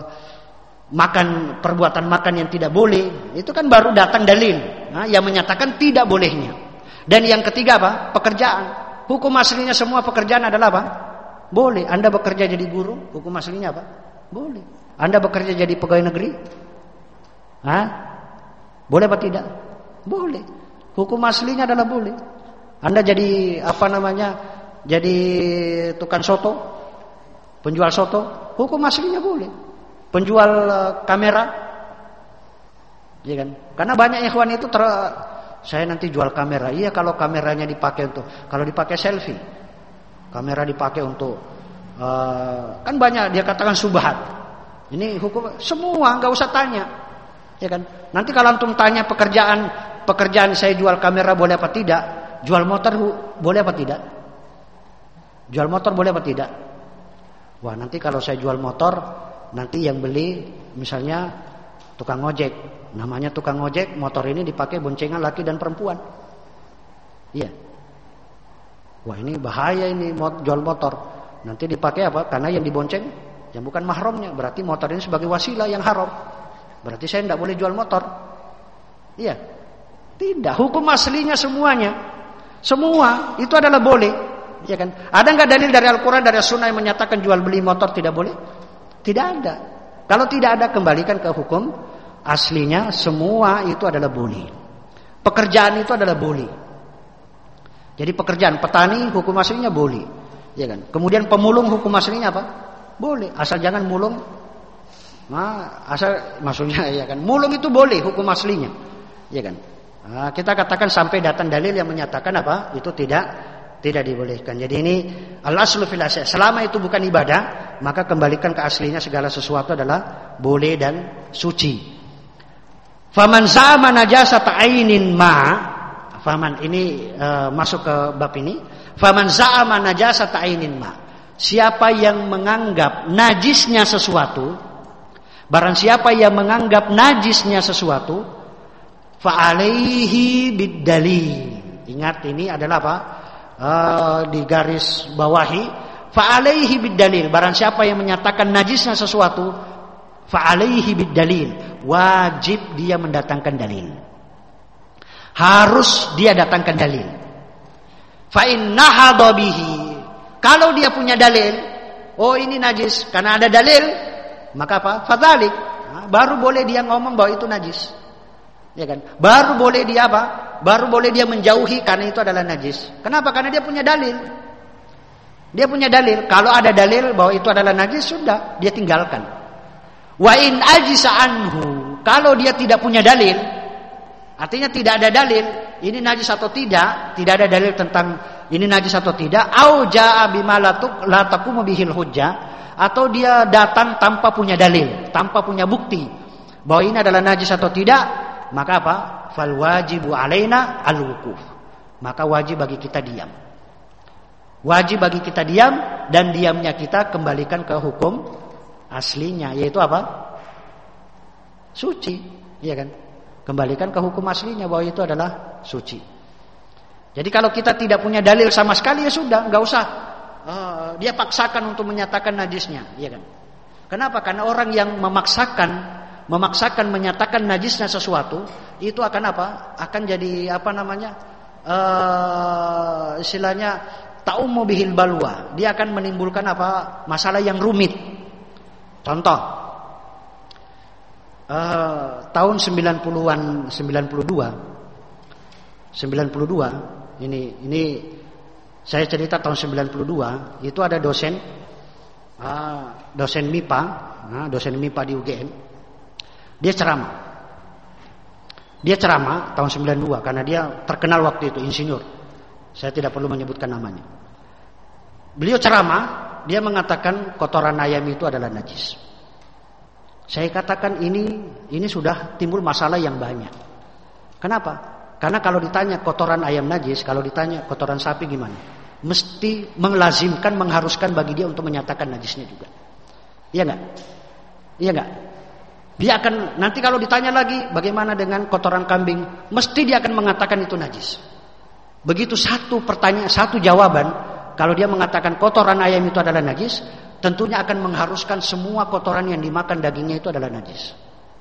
makan perbuatan makan yang tidak boleh. Itu kan baru datang dalil, nah, yang menyatakan tidak bolehnya. Dan yang ketiga apa? Pekerjaan. Hukum aslinya semua pekerjaan adalah apa? Boleh. Anda bekerja jadi guru, hukum aslinya apa? Boleh. Anda bekerja jadi pegawai negeri? Hah? Boleh apa tidak? Boleh. Hukum aslinya adalah boleh. Anda jadi apa namanya? Jadi tukang soto, penjual soto, hukum aslinya boleh. Penjual kamera, ya kan? Karena banyak ikhwan itu ter, saya nanti jual kamera. Iya kalau kameranya dipakai untuk, kalau dipakai selfie, kamera dipakai untuk, uh, kan banyak dia katakan subhat. Ini hukum semua, nggak usah tanya. Ya kan? Nanti kalau antum tanya pekerjaan pekerjaan saya jual kamera boleh apa tidak? Jual motor boleh apa tidak? Jual motor boleh apa tidak? Wah, nanti kalau saya jual motor, nanti yang beli misalnya tukang ojek. Namanya tukang ojek, motor ini dipakai boncengan laki dan perempuan. Iya. Wah, ini bahaya ini jual motor. Nanti dipakai apa? Karena yang dibonceng yang bukan mahramnya, berarti motor ini sebagai wasilah yang haram. Berarti saya tidak boleh jual motor. Iya. Tidak. Hukum aslinya semuanya, semua itu adalah boleh. Ya kan? Ada nggak dalil dari Al-Quran, dari Sunnah yang menyatakan jual beli motor tidak boleh? Tidak ada. Kalau tidak ada, kembalikan ke hukum aslinya. Semua itu adalah boleh. Pekerjaan itu adalah boleh. Jadi pekerjaan petani hukum aslinya boleh. Ya kan? Kemudian pemulung hukum aslinya apa? Boleh. Asal jangan mulung. Nah, asal maksudnya ya kan, mulung itu boleh hukum aslinya, ya kan. Nah, kita katakan sampai datang dalil yang menyatakan apa? Itu tidak tidak dibolehkan. Jadi ini al-aslu fil asy'. Selama itu bukan ibadah, maka kembalikan ke aslinya, segala sesuatu adalah boleh dan suci. Faman za'ama najasata ainin ma, faman ini uh, masuk ke bab ini. Faman za'ama najasata ainin ma. siapa yang menganggap najisnya sesuatu, barang siapa yang menganggap najisnya sesuatu, fa'alaihi biddalil. Ingat, ini adalah apa? Uh, di garis bawahi, fa'alaihi biddalil. Barang siapa yang menyatakan najisnya sesuatu, fa'alaihi biddalil. Wajib dia mendatangkan dalil. Harus dia datangkan dalil. Fa innaha bihi. Kalau dia punya dalil, oh ini najis, karena ada dalil, maka apa? Fadzalik. Baru boleh dia ngomong bahwa itu najis. Ya kan? Baru boleh dia apa? Baru boleh dia menjauhi karena itu adalah najis. Kenapa? Karena dia punya dalil. Dia punya dalil. Kalau ada dalil bahwa itu adalah najis, sudah, dia tinggalkan. Wa in ajisa anhu. Kalau dia tidak punya dalil, artinya tidak ada dalil, ini najis atau tidak, tidak ada dalil tentang ini najis atau tidak, au jaa bima la taqumu bihil hujjah, atau dia datang tanpa punya dalil, tanpa punya bukti bahwa ini adalah najis atau tidak, maka apa? Fal wajibu alaina al-wuquf. Maka wajib bagi kita diam. Wajib bagi kita diam, dan diamnya kita kembalikan ke hukum aslinya, yaitu apa? Suci, iya kan? Kembalikan ke hukum aslinya bahwa itu adalah suci. Jadi kalau kita tidak punya dalil sama sekali, ya sudah, nggak usah uh, dia paksakan untuk menyatakan najisnya, iya kan? Kenapa? Karena orang yang memaksakan, memaksakan menyatakan najisnya sesuatu, itu akan apa? Akan jadi apa namanya? Uh, istilahnya ta'ummu bihil balwa. Dia akan menimbulkan apa? Masalah yang rumit. Contoh. Uh, tahun sembilan puluhan, sembilan puluh dua sembilan puluh dua ini ini saya cerita tahun sembilan puluh dua, itu ada dosen uh, dosen M I P A, uh, dosen M I P A di U G M. Dia ceramah. Dia ceramah tahun sembilan puluh dua karena dia terkenal waktu itu, insinyur. Saya tidak perlu menyebutkan namanya. Beliau ceramah, dia mengatakan kotoran ayam itu adalah najis. Saya katakan ini ini sudah timbul masalah yang banyak. Kenapa? Karena kalau ditanya kotoran ayam najis, kalau ditanya kotoran sapi gimana? Mesti melazimkan, mengharuskan bagi dia untuk menyatakan najisnya juga. Iya enggak? Iya enggak? Dia akan nanti kalau ditanya lagi bagaimana dengan kotoran kambing, mesti dia akan mengatakan itu najis. Begitu satu pertanyaan, satu jawaban, kalau dia mengatakan kotoran ayam itu adalah najis, tentunya akan mengharuskan semua kotoran yang dimakan dagingnya itu adalah najis.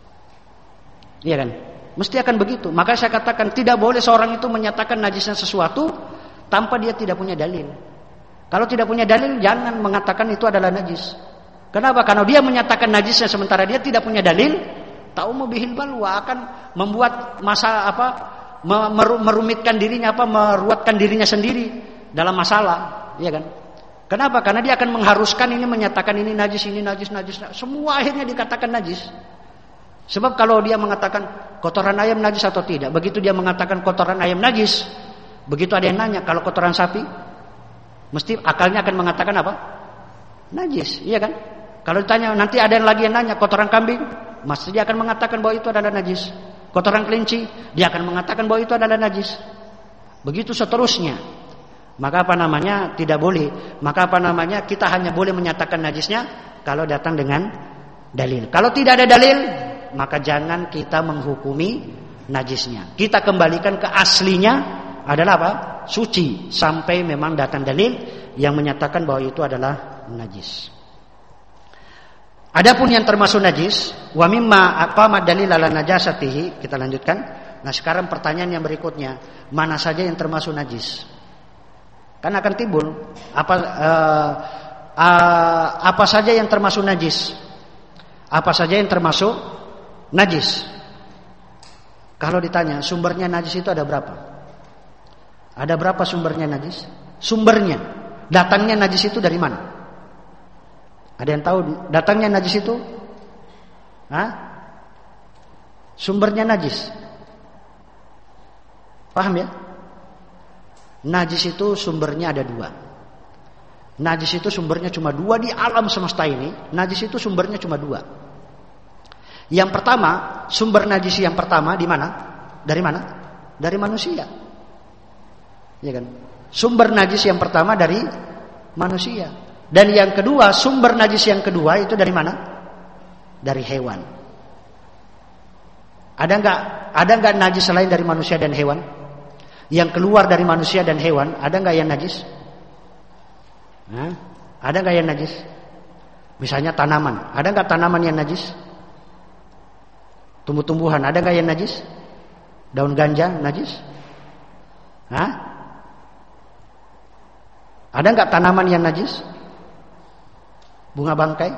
Iya kan? Mesti akan begitu. Maka saya katakan tidak boleh seorang itu menyatakan najisnya sesuatu tanpa dia tidak punya dalil. Kalau tidak punya dalil, jangan mengatakan itu adalah najis. Kenapa? Karena dia menyatakan najisnya sementara dia tidak punya dalil, ta'ummu bihil balwa, akan membuat masalah apa? merumitkan dirinya apa? meruatkan dirinya sendiri dalam masalah, iya kan? Kenapa? Karena dia akan mengharuskan ini menyatakan ini najis, ini najis, najis, najis. Semua akhirnya dikatakan najis. Sebab kalau dia mengatakan kotoran ayam najis atau tidak, begitu dia mengatakan kotoran ayam najis, begitu ada yang nanya kalau kotoran sapi, mesti akalnya akan mengatakan apa? Najis, iya kan? Kalau ditanya nanti ada yang lagi yang nanya kotoran kambing, mesti dia akan mengatakan bahwa itu adalah najis. Kotoran kelinci, dia akan mengatakan bahwa itu adalah najis. Begitu seterusnya. Maka apa namanya? Tidak boleh. Maka apa namanya? Kita hanya boleh menyatakan najisnya kalau datang dengan dalil. Kalau tidak ada dalil, maka jangan kita menghukumi najisnya. Kita kembalikan ke aslinya adalah apa? Suci, sampai memang datang dalil yang menyatakan bahwa itu adalah najis. Adapun yang termasuk najis, wa mimma aqama dalil ala najasatihi, kita lanjutkan. Nah, sekarang pertanyaan yang berikutnya, mana saja yang termasuk najis? Kan akan timbul apa uh, uh, apa saja yang termasuk najis? Apa saja yang termasuk najis? Kalau ditanya sumbernya najis itu ada berapa? Ada berapa sumbernya najis? Sumbernya, datangnya najis itu dari mana? Ada yang tahu datangnya najis itu? Hah? Sumbernya najis. Paham ya? Najis itu sumbernya ada dua. Najis itu sumbernya cuma dua di alam semesta ini. Najis itu sumbernya cuma dua. Yang pertama, sumber najis yang pertama di mana? Dari mana? Dari manusia. Ya kan? Sumber najis yang pertama dari manusia. Dan yang kedua, sumber najis yang kedua itu dari mana? Dari hewan. Ada enggak ada enggak najis selain dari manusia dan hewan? Yang keluar dari manusia dan hewan, ada enggak yang najis? Hah? Ada enggak yang najis? Misalnya tanaman, ada enggak tanaman yang najis? Tumbuh-tumbuhan, ada enggak yang najis? Daun ganja najis? Hah? Ada enggak tanaman yang najis? Bunga bangkai?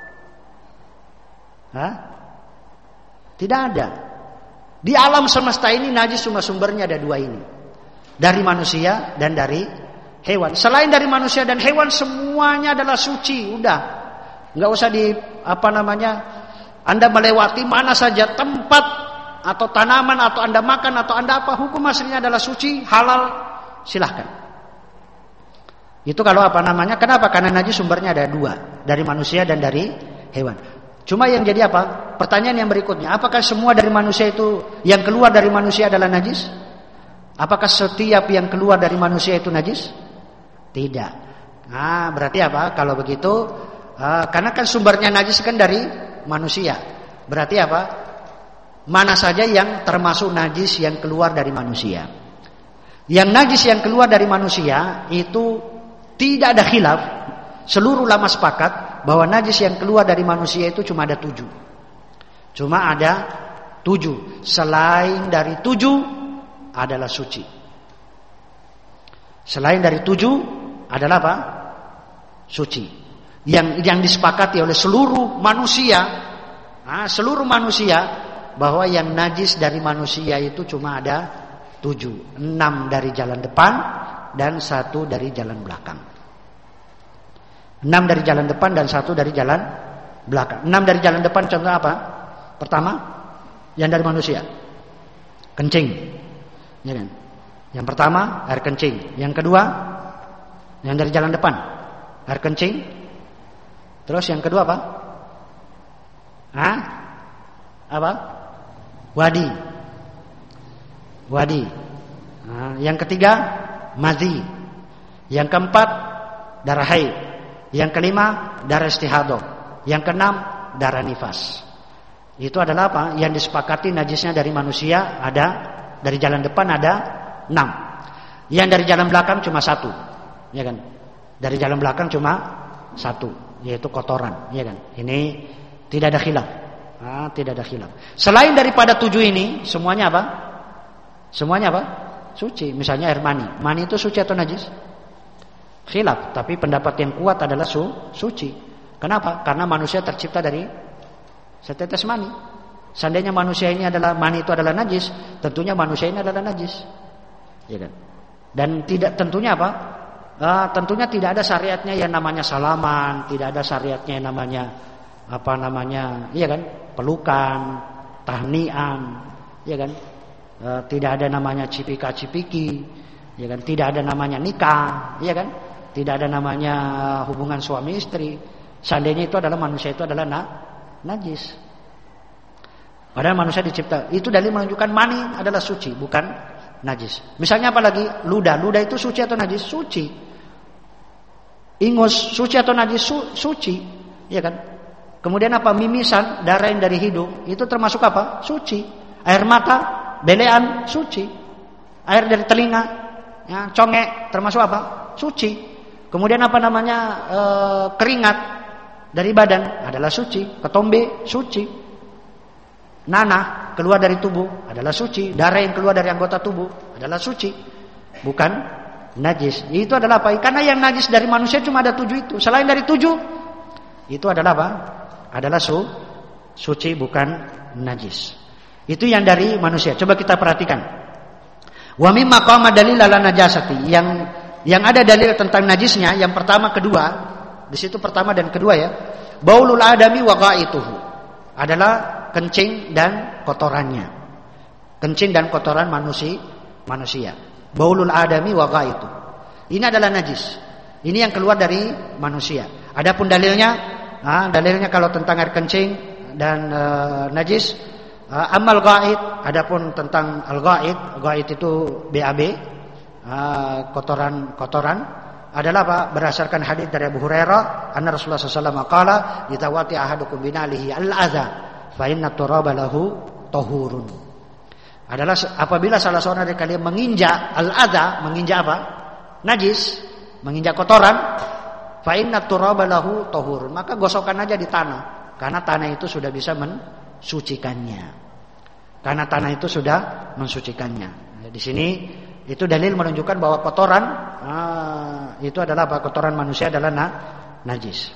Hah? Tidak ada. Di alam semesta ini najis cuma sumbernya ada dua ini. Dari manusia dan dari hewan. Selain dari manusia dan hewan semuanya adalah suci, udah. Enggak usah di apa namanya? Anda melewati mana saja tempat atau tanaman atau Anda makan atau Anda apa, hukum aslinya adalah suci, halal, silahkan. Itu kalau apa namanya? Kenapa? Karena najis sumbernya ada dua, dari manusia dan dari hewan. Cuma yang jadi apa? Pertanyaan yang berikutnya, apakah semua dari manusia itu yang keluar dari manusia adalah najis? Apakah setiap yang keluar dari manusia itu najis? Tidak. Nah, berarti apa? Kalau begitu, uh, karena kan sumbernya najis kan dari manusia. Berarti apa? Mana saja yang termasuk najis yang keluar dari manusia. Yang najis yang keluar dari manusia itu tidak ada khilaf. Seluruh ulama sepakat bahwa najis yang keluar dari manusia itu cuma ada tujuh. Cuma ada tujuh. Selain dari tujuh adalah suci. Selain dari tujuh adalah apa? Suci. Yang yang disepakati oleh seluruh manusia, nah, seluruh manusia bahwa yang najis dari manusia itu cuma ada tujuh. Enam dari jalan depan dan satu dari jalan belakang. Enam dari jalan depan dan satu dari jalan belakang. Enam dari jalan depan contoh apa? Pertama, yang dari manusia, kencing, ya kan? Yang pertama air kencing. Yang kedua, yang dari jalan depan, air kencing. Terus yang kedua apa? Hah? Apa? Wadi. Wadi. Nah, yang ketiga, madhi. Yang keempat, darah haid. Yang kelima, darah istihadah. Yang keenam, darah nifas. Itu adalah apa? Yang disepakati najisnya dari manusia ada, dari jalan depan ada enam. Yang dari jalan belakang cuma satu, ya kan? Dari jalan belakang cuma satu, yaitu kotoran, ya kan? Ini tidak ada khilaf. Ah, tidak ada khilaf. Selain daripada tujuh ini, semuanya apa? Semuanya apa? Suci. Misalnya air mani. Mani itu suci atau najis? Khilaf. Tapi pendapat yang kuat adalah su suci. Kenapa? Karena manusia tercipta dari setetes mani. Seandainya manusia ini adalah mani itu adalah najis, tentunya manusia ini adalah najis, ya kan? Dan tidak tentunya apa? Uh, tentunya tidak ada syariatnya yang namanya salaman, tidak ada syariatnya yang namanya apa namanya, iya kan? Pelukan, tahnian, ya kan? Uh, tidak ada namanya cipika-cipiki, ya kan? Tidak ada namanya nikah, ya kan? Tidak ada namanya hubungan suami istri. Seandainya itu adalah manusia itu adalah na najis. Padahal manusia dicipta. Itu dalil menunjukkan mani adalah suci, bukan najis. Misalnya apa lagi? Ludah. Ludah itu suci atau najis? Suci. Ingus suci atau najis? Su suci, ya kan? Kemudian apa? Mimisan, darah yang dari hidung, itu termasuk apa? Suci. Air mata, belean, suci. Air dari telinga, ya, congek, termasuk apa? Suci. Kemudian apa namanya? E, keringat dari badan adalah suci. Ketombe suci. Nanah keluar dari tubuh adalah suci. Darah yang keluar dari anggota tubuh adalah suci, bukan najis. Itu adalah apa? Karena yang najis dari manusia cuma ada tujuh itu. Selain dari tujuh, itu adalah apa? Adalah su suci, bukan najis. Itu yang dari manusia. Coba kita perhatikan. Wa mimma qama dalil ala najasati. Yang yang ada dalil tentang najisnya, yang pertama, kedua. Di situ pertama dan kedua ya. Baulul adami wa ghaituhu. Adalah kencing dan kotorannya. Kencing dan kotoran manusia, manusia. Baulul adami wa ghaitu. Ini adalah najis. Ini yang keluar dari manusia. Adapun dalilnya, ah, dalilnya kalau tentang air kencing dan uh, najis, uh, amal ghaid. Adapun tentang al ghaid, ghaid itu B A B, uh, kotoran-kotoran. adalah apa? Berdasarkan hadis dari Abu Hurairah, anna Rasulullah sallallahu alaihi wasallam qala, "Idza wati ahadukum binalihi al-adza, fa inna turaba lahu tahurun." Adalah apabila salah seorang dari kalian menginjak al-adza, menginjak apa? Najis, menginjak kotoran, fa inna turaba lahu tahurun, maka gosokkan aja di tanah, karena tanah itu sudah bisa mensucikannya. Karena tanah itu sudah mensucikannya. Nah, di sini itu dalil menunjukkan bahwa kotoran ah, itu adalah apa? Kotoran manusia adalah na, najis.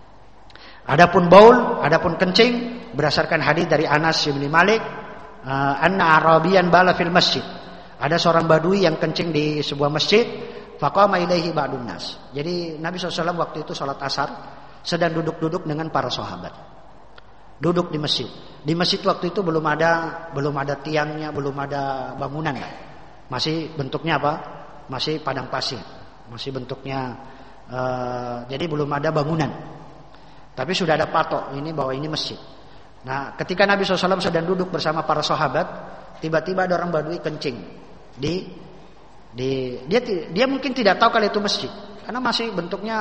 Adapun baul, adapun kencing, berdasarkan hadis dari Anas bin Malik, uh, anna Arabiyan bala fil masjid. Ada seorang badui yang kencing di sebuah masjid, faqama ilaihi ba'dun nas. Jadi Nabi shallallahu alaihi wasallam waktu itu salat asar, sedang duduk-duduk dengan para sahabat. Duduk di masjid. Di masjid waktu itu belum ada belum ada tiangnya, belum ada bangunan. Masih bentuknya apa? Masih padang pasir. Masih bentuknya uh, jadi belum ada bangunan. Tapi sudah ada patok ini bahwa ini masjid. Nah, ketika Nabi shallallahu alaihi wasallam sedang duduk bersama para sahabat, tiba-tiba ada orang badui kencing di di dia dia mungkin tidak tahu kalau itu masjid karena masih bentuknya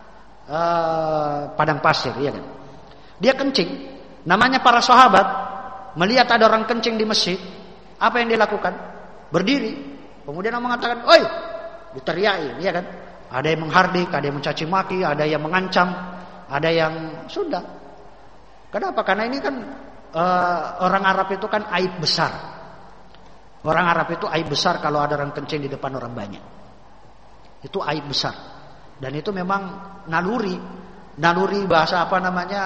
uh, padang pasir, ya kan? Dia kencing. Namanya para sahabat melihat ada orang kencing di masjid, apa yang dia lakukan? Berdiri. Kemudian dia mengatakan, "Oi!" Diteriaki, ya kan? Ada yang menghardik, ada yang mencaci maki, ada yang mengancam, ada yang sudah. Kenapa? Karena ini kan uh, orang Arab itu kan aib besar. Orang Arab itu aib besar kalau ada orang kencing di depan orang banyak. Itu aib besar. Dan itu memang naluri, naluri bahasa apa namanya?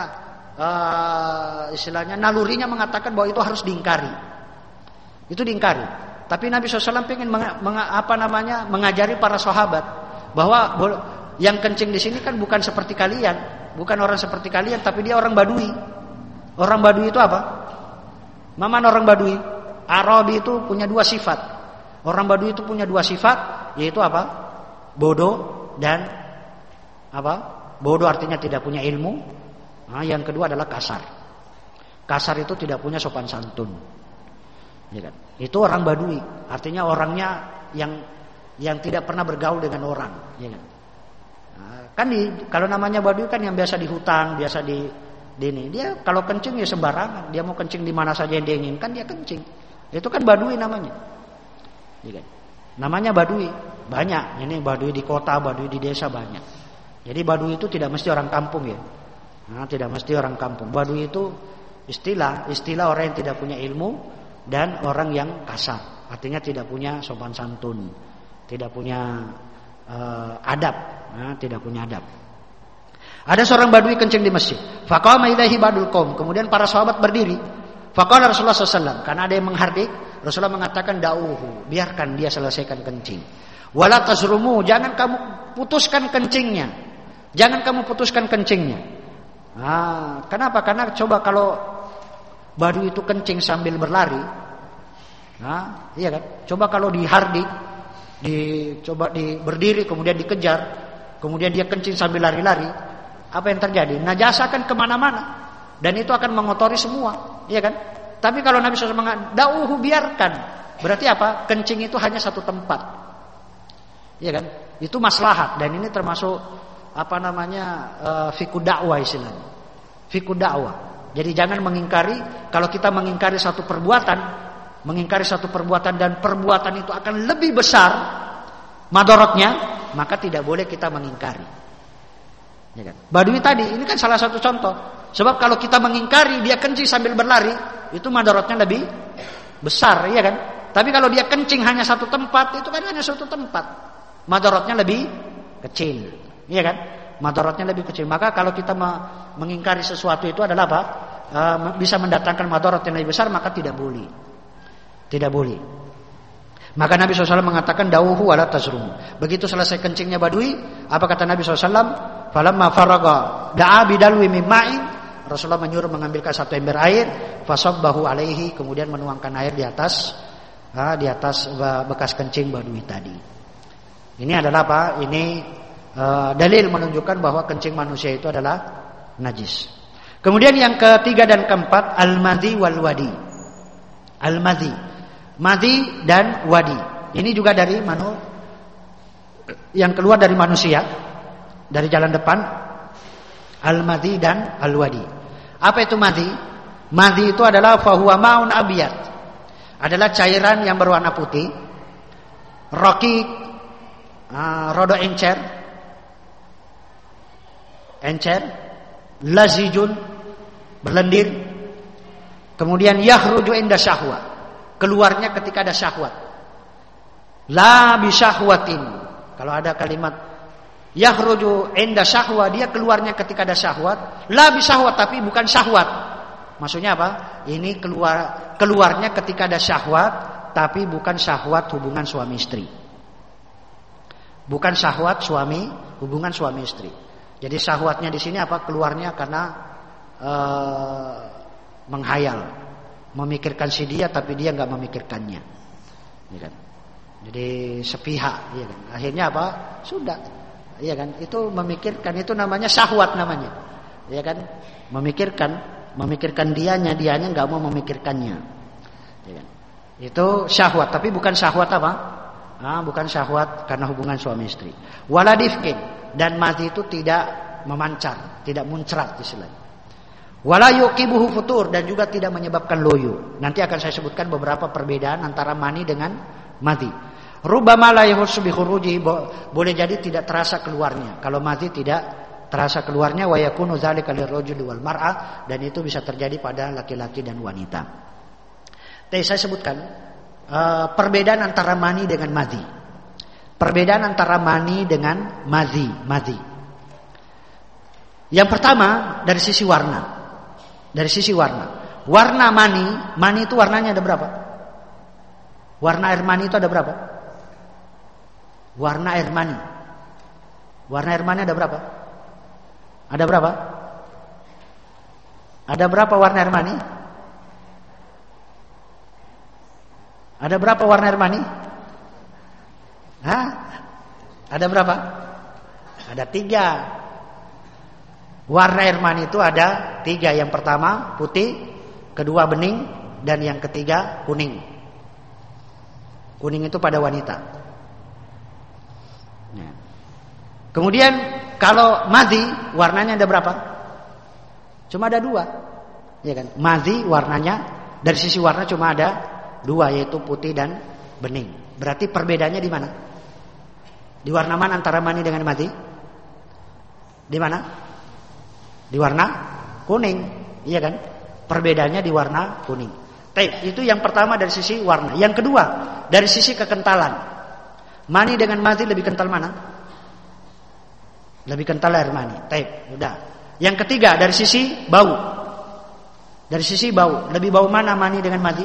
Uh, istilahnya nalurinya mengatakan bahwa itu harus diingkari. Itu diingkari. Tapi Nabi shallallahu alaihi wasallam ingin meng, meng, apa namanya mengajari para sahabat bahwa yang kencing di sini kan bukan seperti kalian, bukan orang seperti kalian, tapi dia orang Badui. Orang Badui itu apa? Maman orang Badui. Arabi itu punya dua sifat. Orang Badui itu punya dua sifat, yaitu apa? Bodoh dan apa? Bodoh artinya tidak punya ilmu. Nah, yang kedua adalah kasar. Kasar itu tidak punya sopan santun. Ya kan? Itu orang Badui, artinya orangnya yang yang tidak pernah bergaul dengan orang, ya kan? Nah, kan di, kalau namanya Badui kan yang biasa di hutan, biasa di di ini. Dia kalau kencing ya sembarangan, dia mau kencing di mana saja yang dia inginkan dia kencing. Itu kan Badui namanya. Ya kan? Namanya Badui. Banyak, ini Badui di kota, Badui di desa banyak. Jadi Badui itu tidak mesti orang kampung, ya. Nah, tidak mesti orang kampung. Badui itu istilah, istilah orang yang tidak punya ilmu dan orang yang kasar. Artinya tidak punya sopan santun, tidak punya uh, adab, nah, tidak punya adab. Ada seorang badui kencing di masjid. Faqama ilaihi ba'dul qaum. Kemudian para sahabat berdiri. Faqala Rasulullah sallallahu alaihi wasallam, karena ada yang menghardik, Rasulullah mengatakan da'uhu, biarkan dia selesaikan kencing. Wala tazrumu, jangan kamu putuskan kencingnya. Jangan kamu putuskan kencingnya. Nah, kenapa? Karena coba kalau badui itu kencing sambil berlari, nah, iya kan? Coba kalau dihardik, di coba di berdiri kemudian dikejar, kemudian dia kencing sambil lari-lari, apa yang terjadi? Najasa akan kemana-mana dan itu akan mengotori semua, iya kan? Tapi kalau Nabi shallallahu alaihi wasallam mengatakan, "Dauhu, biarkan," berarti apa? Kencing itu hanya satu tempat, iya kan? Itu maslahat dan ini termasuk apa namanya uh, fiqh dakwah istilahnya. Fiqh dakwah. Jadi jangan mengingkari, kalau kita mengingkari satu perbuatan, mengingkari satu perbuatan dan perbuatan itu akan lebih besar madaratnya, maka tidak boleh kita mengingkari. Ya kan? Badui tadi ini kan salah satu contoh. Sebab kalau kita mengingkari dia kencing sambil berlari, itu madaratnya lebih besar, ya kan? Tapi kalau dia kencing hanya satu tempat, itu kan hanya satu tempat. Madaratnya lebih kecil. Iya kan? Madaratnya lebih kecil. Maka kalau kita mengingkari sesuatu itu adalah apa? E, bisa mendatangkan madarat yang lebih besar, maka tidak boleh. Tidak boleh. Maka Nabi shallallahu alaihi wasallam mengatakan dauhu wala tazrum. Begitu selesai kencingnya badui, apa kata Nabi shallallahu alaihi wasallam? Falamma faraga da'a bidalwi min ma'in. Rasulullah menyuruh mengambilkan satu ember air, fasabbahu alaihi, kemudian menuangkan air di atas ha, di atas bekas kencing badui tadi. Ini adalah apa? Ini Uh, dalil menunjukkan bahwa kencing manusia itu adalah najis. Kemudian yang ketiga dan keempat, al-madhi wal wadi. Al-madhi, madhi dan wadi. Ini juga dari manu yang keluar dari manusia, dari jalan depan, al-madhi dan al-wadi. Apa itu madhi? Madhi itu adalah fahuwa ma'un abiyat, adalah cairan yang berwarna putih, raqiq, uh, rodo encer, encer, lazijun, berlendir. Kemudian yakhruju inda syahwa, keluarnya ketika ada syahwat. La bi syahwatin. Kalau ada kalimat yakhruju inda syahwa, dia keluarnya ketika ada syahwat. La bi syahwat, tapi bukan syahwat. Maksudnya apa? Ini keluar keluarnya ketika ada syahwat, tapi bukan syahwat hubungan suami istri. Bukan syahwat suami hubungan suami istri. Jadi syahwatnya di sini apa? Keluarnya karena uh, menghayal, memikirkan si dia tapi dia nggak memikirkannya, ya kan? Jadi sepihak, ya kan? Akhirnya apa? Sudah, ya kan? Itu memikirkan, itu namanya syahwat namanya, ya kan? Memikirkan, memikirkan dianya, dianya nggak mau memikirkannya, ya kan? Itu syahwat, tapi bukan syahwat apa? Ah, bukan syahwat karena hubungan suami istri. Waladifkin, dan mati itu tidak memancar, tidak muncrat istilahnya. Wala yuqibuhu futur, dan juga tidak menyebabkan loyo. Nanti akan saya sebutkan beberapa perbedaan antara mani dengan mati. Rubbama la yahussu bi khuruji, boleh jadi tidak terasa keluarnya. Kalau mati tidak terasa keluarnya, wa yakunu dzalika lirrajuli wal mar'ah, dan itu bisa terjadi pada laki-laki dan wanita. Tadi saya sebutkan uh, perbedaan antara mani dengan mati. Perbedaan antara mani dengan mati, mati. Yang pertama dari sisi warna. Dari sisi warna, warna mani, mani itu warnanya ada berapa? Warna air mani itu ada berapa? Warna air mani, warna air mani ada berapa? Ada berapa? Ada berapa warna air mani? Ada berapa warna air mani? Hah? Ada berapa? Ada tiga. Warna air mani itu ada tiga. Yang pertama putih, kedua bening, dan yang ketiga kuning. Kuning itu pada wanita. Kemudian kalau madhi warnanya ada berapa? Cuma ada dua, ya kan? Madhi warnanya dari sisi warna cuma ada dua, yaitu putih dan bening. Berarti perbedaannya di mana? Di warna mana antara mani dengan madhi? Di mana? Di warna kuning, iya kan? Perbedaannya di warna kuning. Baik, itu yang pertama dari sisi warna. Yang kedua, dari sisi kekentalan. Mani dengan madhi lebih kental mana? Lebih kental air mani. Baik, udah. Yang ketiga dari sisi bau. Dari sisi bau, lebih bau mana mani dengan madhi?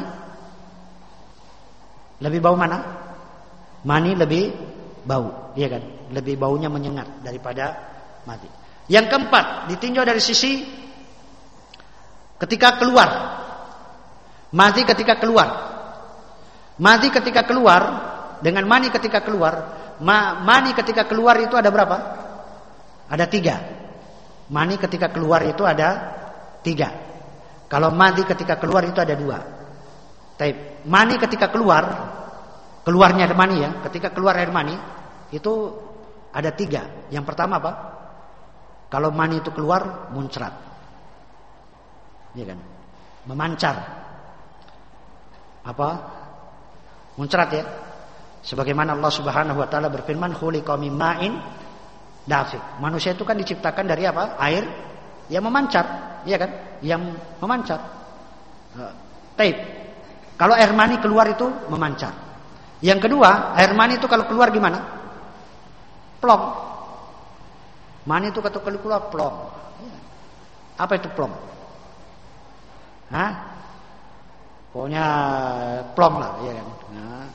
Lebih bau mana? Mani lebih bau, iya kan? Lebih baunya menyengat daripada madhi. Yang keempat, ditinjau dari sisi ketika keluar. Madhi ketika keluar. Madhi ketika keluar dengan mani ketika keluar. Ma, mani ketika keluar itu ada berapa? Ada tiga. Mani ketika keluar itu ada tiga. Kalau madhi ketika keluar itu ada dua. Taib. Mani ketika keluar, keluarnya air mani ya, ketika keluar air mani itu ada tiga. Yang pertama apa? Kalau mani itu keluar muncrat, ya kan? Memancar. Apa? Muncrat ya. Sebagaimana Allah Subhanahu wa taala berfirman, "Khuliqa min ma'in dafiq." Manusia itu kan diciptakan dari apa? Air yang memancar, ya kan? Yang memancar. Taib. Kalau air mani keluar itu memancar. Yang kedua, air mani itu kalau keluar gimana? Plong. Mani itu kata kali keluar plong. Apa itu plong? Hah? Pokoknya plong lah, ya kan? Nah,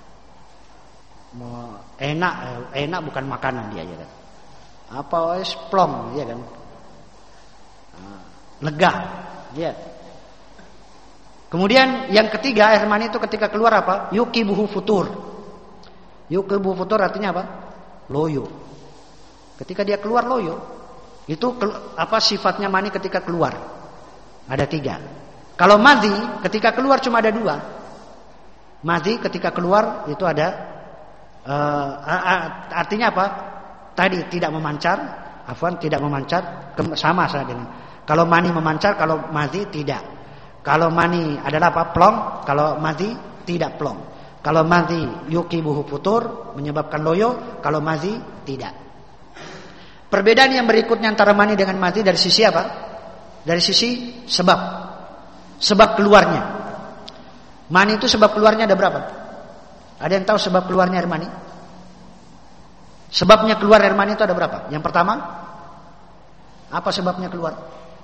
enak, enak bukan makanan dia, ya kan? Apa es plong, ya kan? Nah, lega, ya. Kemudian yang ketiga air mani itu ketika keluar apa? Yuqibuhu futur. Yuqibuhu futur artinya apa? Loyo. Ketika dia keluar loyo, itu apa sifatnya mani ketika keluar? Ada tiga. Kalau madhi ketika keluar cuma ada dua. Madhi ketika keluar itu ada uh, artinya apa? Tadi tidak memancar, afwan tidak memancar, sama saja dengan. Kalau mani memancar, kalau madhi tidak. Kalau mani adalah apa? Plong, kalau madhi tidak plong. Kalau madhi yukibuhu futur, menyebabkan loyo, kalau madhi tidak. Perbedaan yang berikutnya antara mani dengan madhi dari sisi apa? Dari sisi sebab. Sebab keluarnya. Mani itu sebab keluarnya ada berapa? Ada yang tahu sebab keluarnya air mani? Sebabnya keluar air mani itu ada berapa? Yang pertama, apa sebabnya keluar?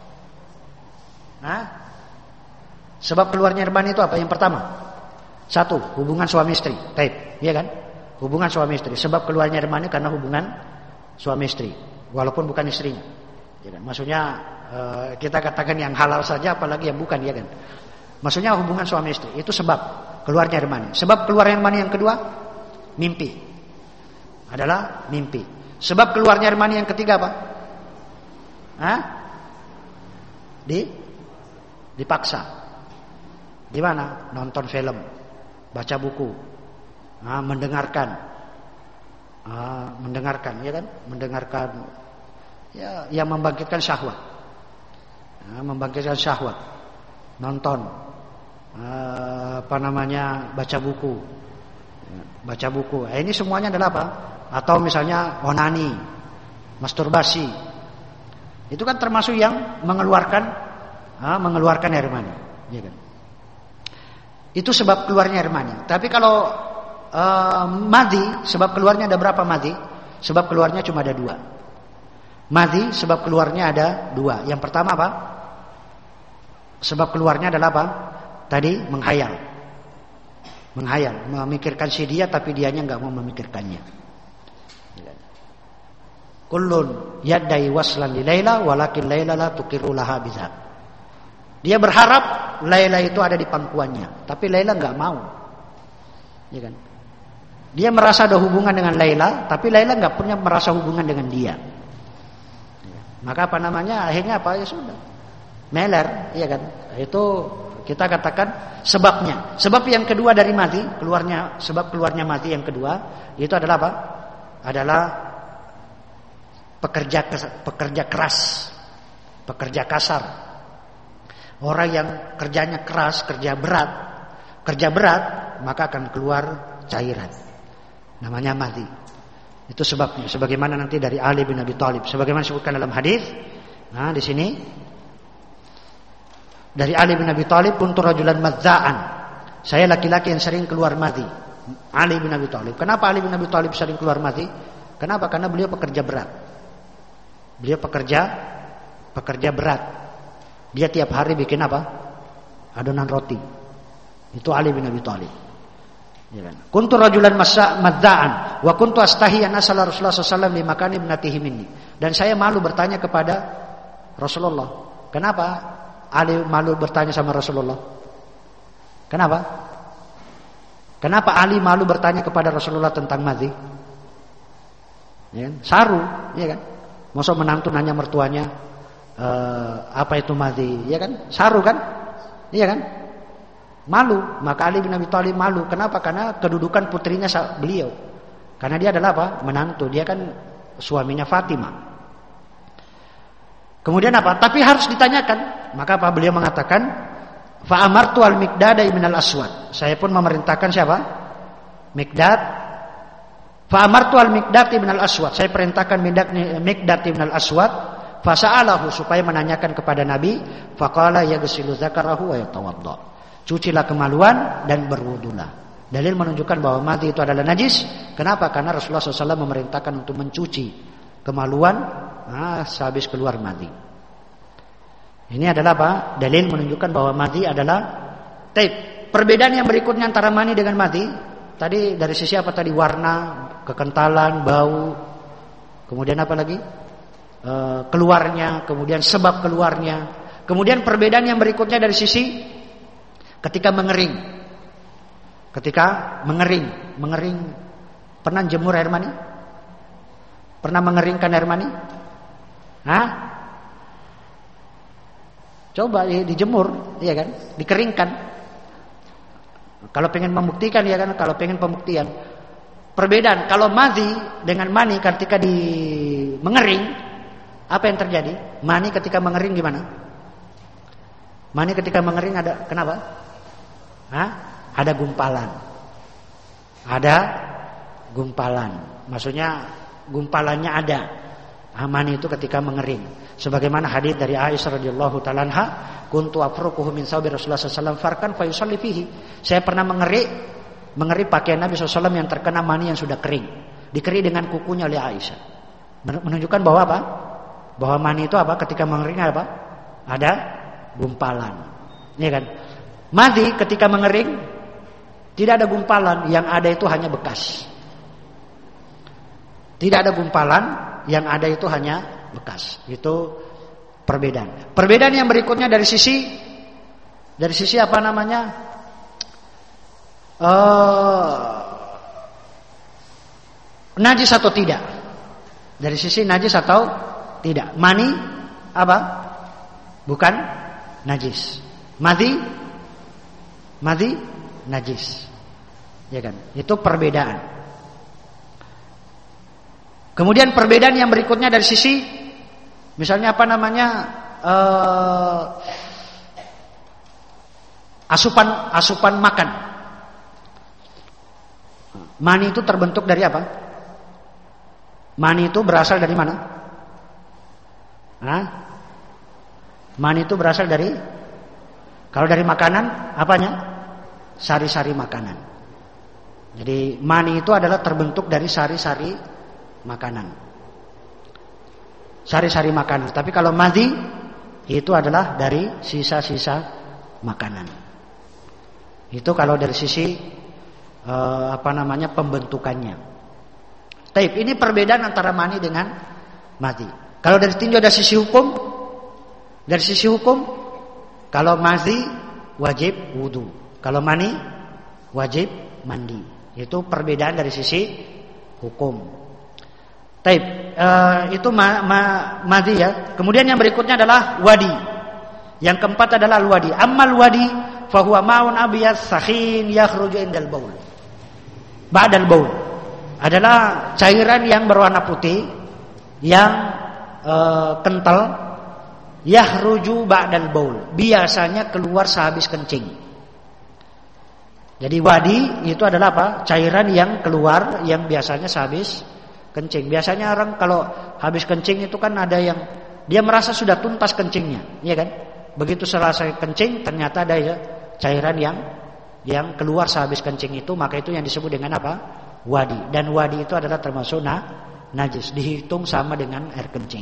Nah, sebab keluarnya air mani itu apa? Yang pertama, satu, hubungan suami istri. Taib, iya kan? Hubungan suami istri. Sebab keluarnya air mani karena hubungan suami istri, walaupun bukan istrinya. Ya kan? Maksudnya kita katakan yang halal saja, apalagi yang bukan, ya kan? Maksudnya hubungan suami istri itu sebab keluarnya air mani. Sebab keluarnya air mani yang kedua, mimpi. Adalah mimpi. Sebab keluarnya air mani yang ketiga apa? Hah? Di dipaksa. Di mana? Nonton film, baca buku, nah, mendengarkan, ah, mendengarkan, ya kan? Mendengarkan, ya, yang membangkitkan syahwat, nah, membangkitkan syahwat, nonton, ah, apa namanya, baca buku, baca buku. Eh, ini semuanya adalah apa? Atau misalnya onani, masturbasi, itu kan termasuk yang mengeluarkan, ah, mengeluarkan air mani, ya kan? Itu sebab keluarnya air mani. Tapi kalau uh, madhi, sebab keluarnya ada berapa madhi? Sebab keluarnya cuma ada dua. Madhi sebab keluarnya ada dua. Yang pertama apa? Sebab keluarnya adalah apa? Tadi menghayal, menghayal, memikirkan si dia tapi dianya nggak mau memikirkannya. Kullun yaddai waslan li Laila walakin Laila la tuqiru laha bizak. Dia berharap Laila itu ada di pangkuannya, tapi Laila nggak mau, ya kan? Dia merasa ada hubungan dengan Laila, tapi Laila nggak punya merasa hubungan dengan dia. Maka apa namanya? Akhirnya apa? Ya sudah, meler, ya kan? Itu kita katakan sebabnya. Sebab yang kedua dari mati keluarnya, sebab keluarnya mati yang kedua itu adalah apa? Adalah pekerja pekerja keras, pekerja kasar. Orang yang kerjanya keras, kerja berat, kerja berat, maka akan keluar cairan. Namanya mati. Itu sebabnya. Sebagaimana nanti dari Ali bin Abi Thalib, sebagaimana disebutkan dalam hadis. Nah, di sini dari Ali bin Abi Thalib, kuntu rajulan madza'an. Saya laki-laki yang sering keluar mati. Ali bin Abi Thalib. Kenapa Ali bin Abi Thalib sering keluar mati? Kenapa? Karena beliau pekerja berat. Beliau pekerja pekerja berat. Dia tiap hari bikin apa? Adonan roti. Itu Ali bin Abi Thalib. Ya kan? Kuntu rajulan madza'an wa kuntu astahi an asala Rasulullah sallallahu alaihi wasallam li makani ibnatihi minni. Dan saya malu bertanya kepada Rasulullah. Kenapa Ali malu bertanya sama Rasulullah? Kenapa? Kenapa Ali malu bertanya kepada Rasulullah tentang madhi? Ya kan? Saru, ya kan? Masa menantu nanya mertuanya, e, apa itu madhi? Ya kan? Saru kan? Iya kan? Malu. Maka Ali bin Abi Thalib malu. Kenapa? Karena kedudukan putrinya beliau. Karena dia adalah apa? Menantu. Dia kan suaminya Fatimah. Kemudian apa? Tapi harus ditanyakan. Maka apa? Beliau mengatakan, fa amartu al-Miqdad ibn al-Aswad. Saya pun memerintahkan siapa? Miqdad. Fa amartu al-Miqdad ibn al-Aswad. Saya perintahkan Miqdad ibn al-Aswad fa sa'alahu, supaya menanyakan kepada Nabi. Faqala yaghsilu dzakarahu wa yatawadda. Cucilah kemaluan dan berwudulah. Dalil menunjukkan bahwa mati itu adalah najis. Kenapa? Karena Rasulullah shallallahu alaihi wasallam memerintahkan untuk mencuci kemaluan nah, sehabis keluar mati. Ini adalah apa? Dalil menunjukkan bahwa mati adalah taib. Perbedaan yang berikutnya antara mani dengan mati, tadi dari sisi apa tadi? Warna, kekentalan, bau, kemudian apa lagi? E, keluarnya, kemudian sebab keluarnya. Kemudian perbedaan yang berikutnya dari sisi ketika mengering. Ketika mengering, mengering. Pernah jemur air mani? Pernah mengeringkan air mani? Hah? Coba ya, dijemur, ya kan? Dikeringkan. Kalau pengen membuktikan, ya kan? Kalau pengen pembuktian, perbedaan. Kalau madhi dengan mani ketika di mengering, apa yang terjadi? Mani ketika mengering gimana? Mani ketika mengering ada kenapa? Hah? Ada gumpalan. Ada gumpalan. Maksudnya gumpalannya ada. Mani itu ketika mengering. Sebagaimana hadis dari Aisyah radhiyallahu taala anha, kuntu afruquhu min saubi Rasulullah sallallahu alaihi wasallam farkan fa yusalli fihi. Saya pernah mengerik mengerik pakaian Nabi sallallahu alaihi wasallam yang terkena mani yang sudah kering. Dikerik dengan kukunya oleh Aisyah. Menunjukkan bahwa apa? Bahwa mani itu apa? Ketika mengering apa? Ada gumpalan. Iya kan? Madhi ketika mengering tidak ada gumpalan, yang ada itu hanya bekas. Tidak ada gumpalan, yang ada itu hanya bekas. Itu perbedaan. Perbedaan yang berikutnya dari sisi dari sisi apa namanya? Uh, najis atau tidak? Dari sisi najis atau tidak? Mani apa? Bukan najis. Madhi madhi najis. Ya kan? Itu perbedaan. Kemudian perbedaan yang berikutnya dari sisi misalnya apa namanya? Uh, asupan asupan makan. Mani itu terbentuk dari apa? Mani itu berasal dari mana? Hah? Mani itu berasal dari, kalau dari makanan apanya? Sari-sari makanan. Jadi mani itu adalah terbentuk dari sari-sari makanan. Sari-sari makanan. Tapi kalau madhi itu adalah dari sisa-sisa makanan. Itu kalau dari sisi eh, apa namanya pembentukannya. Taib, ini perbedaan antara mani dengan madhi. Kalau dari tinjau dari sisi hukum, dari sisi hukum, kalau madhi wajib wudu, kalau mani wajib mandi. Itu perbedaan dari sisi hukum. Taib, uh, itu ma, ma, madhi ya. Kemudian yang berikutnya adalah wadi. Yang keempat adalah al-wadi. Ammal wadi fahuwa ma'un abyad sakhin yakhruju indal baul. Ba'dal baul adalah cairan yang berwarna putih yang uh, kental yakhruju ba'dal baul. Biasanya keluar sehabis kencing. Jadi wadi itu adalah apa? Cairan yang keluar yang biasanya sehabis kencing. Biasanya orang kalau habis kencing itu kan ada yang dia merasa sudah tuntas kencingnya, iya kan? Begitu selesai kencing ternyata ada ya cairan yang yang keluar sehabis kencing itu, maka itu yang disebut dengan apa? Wadi. Dan wadi itu adalah termasuk na, najis, dihitung sama dengan air kencing.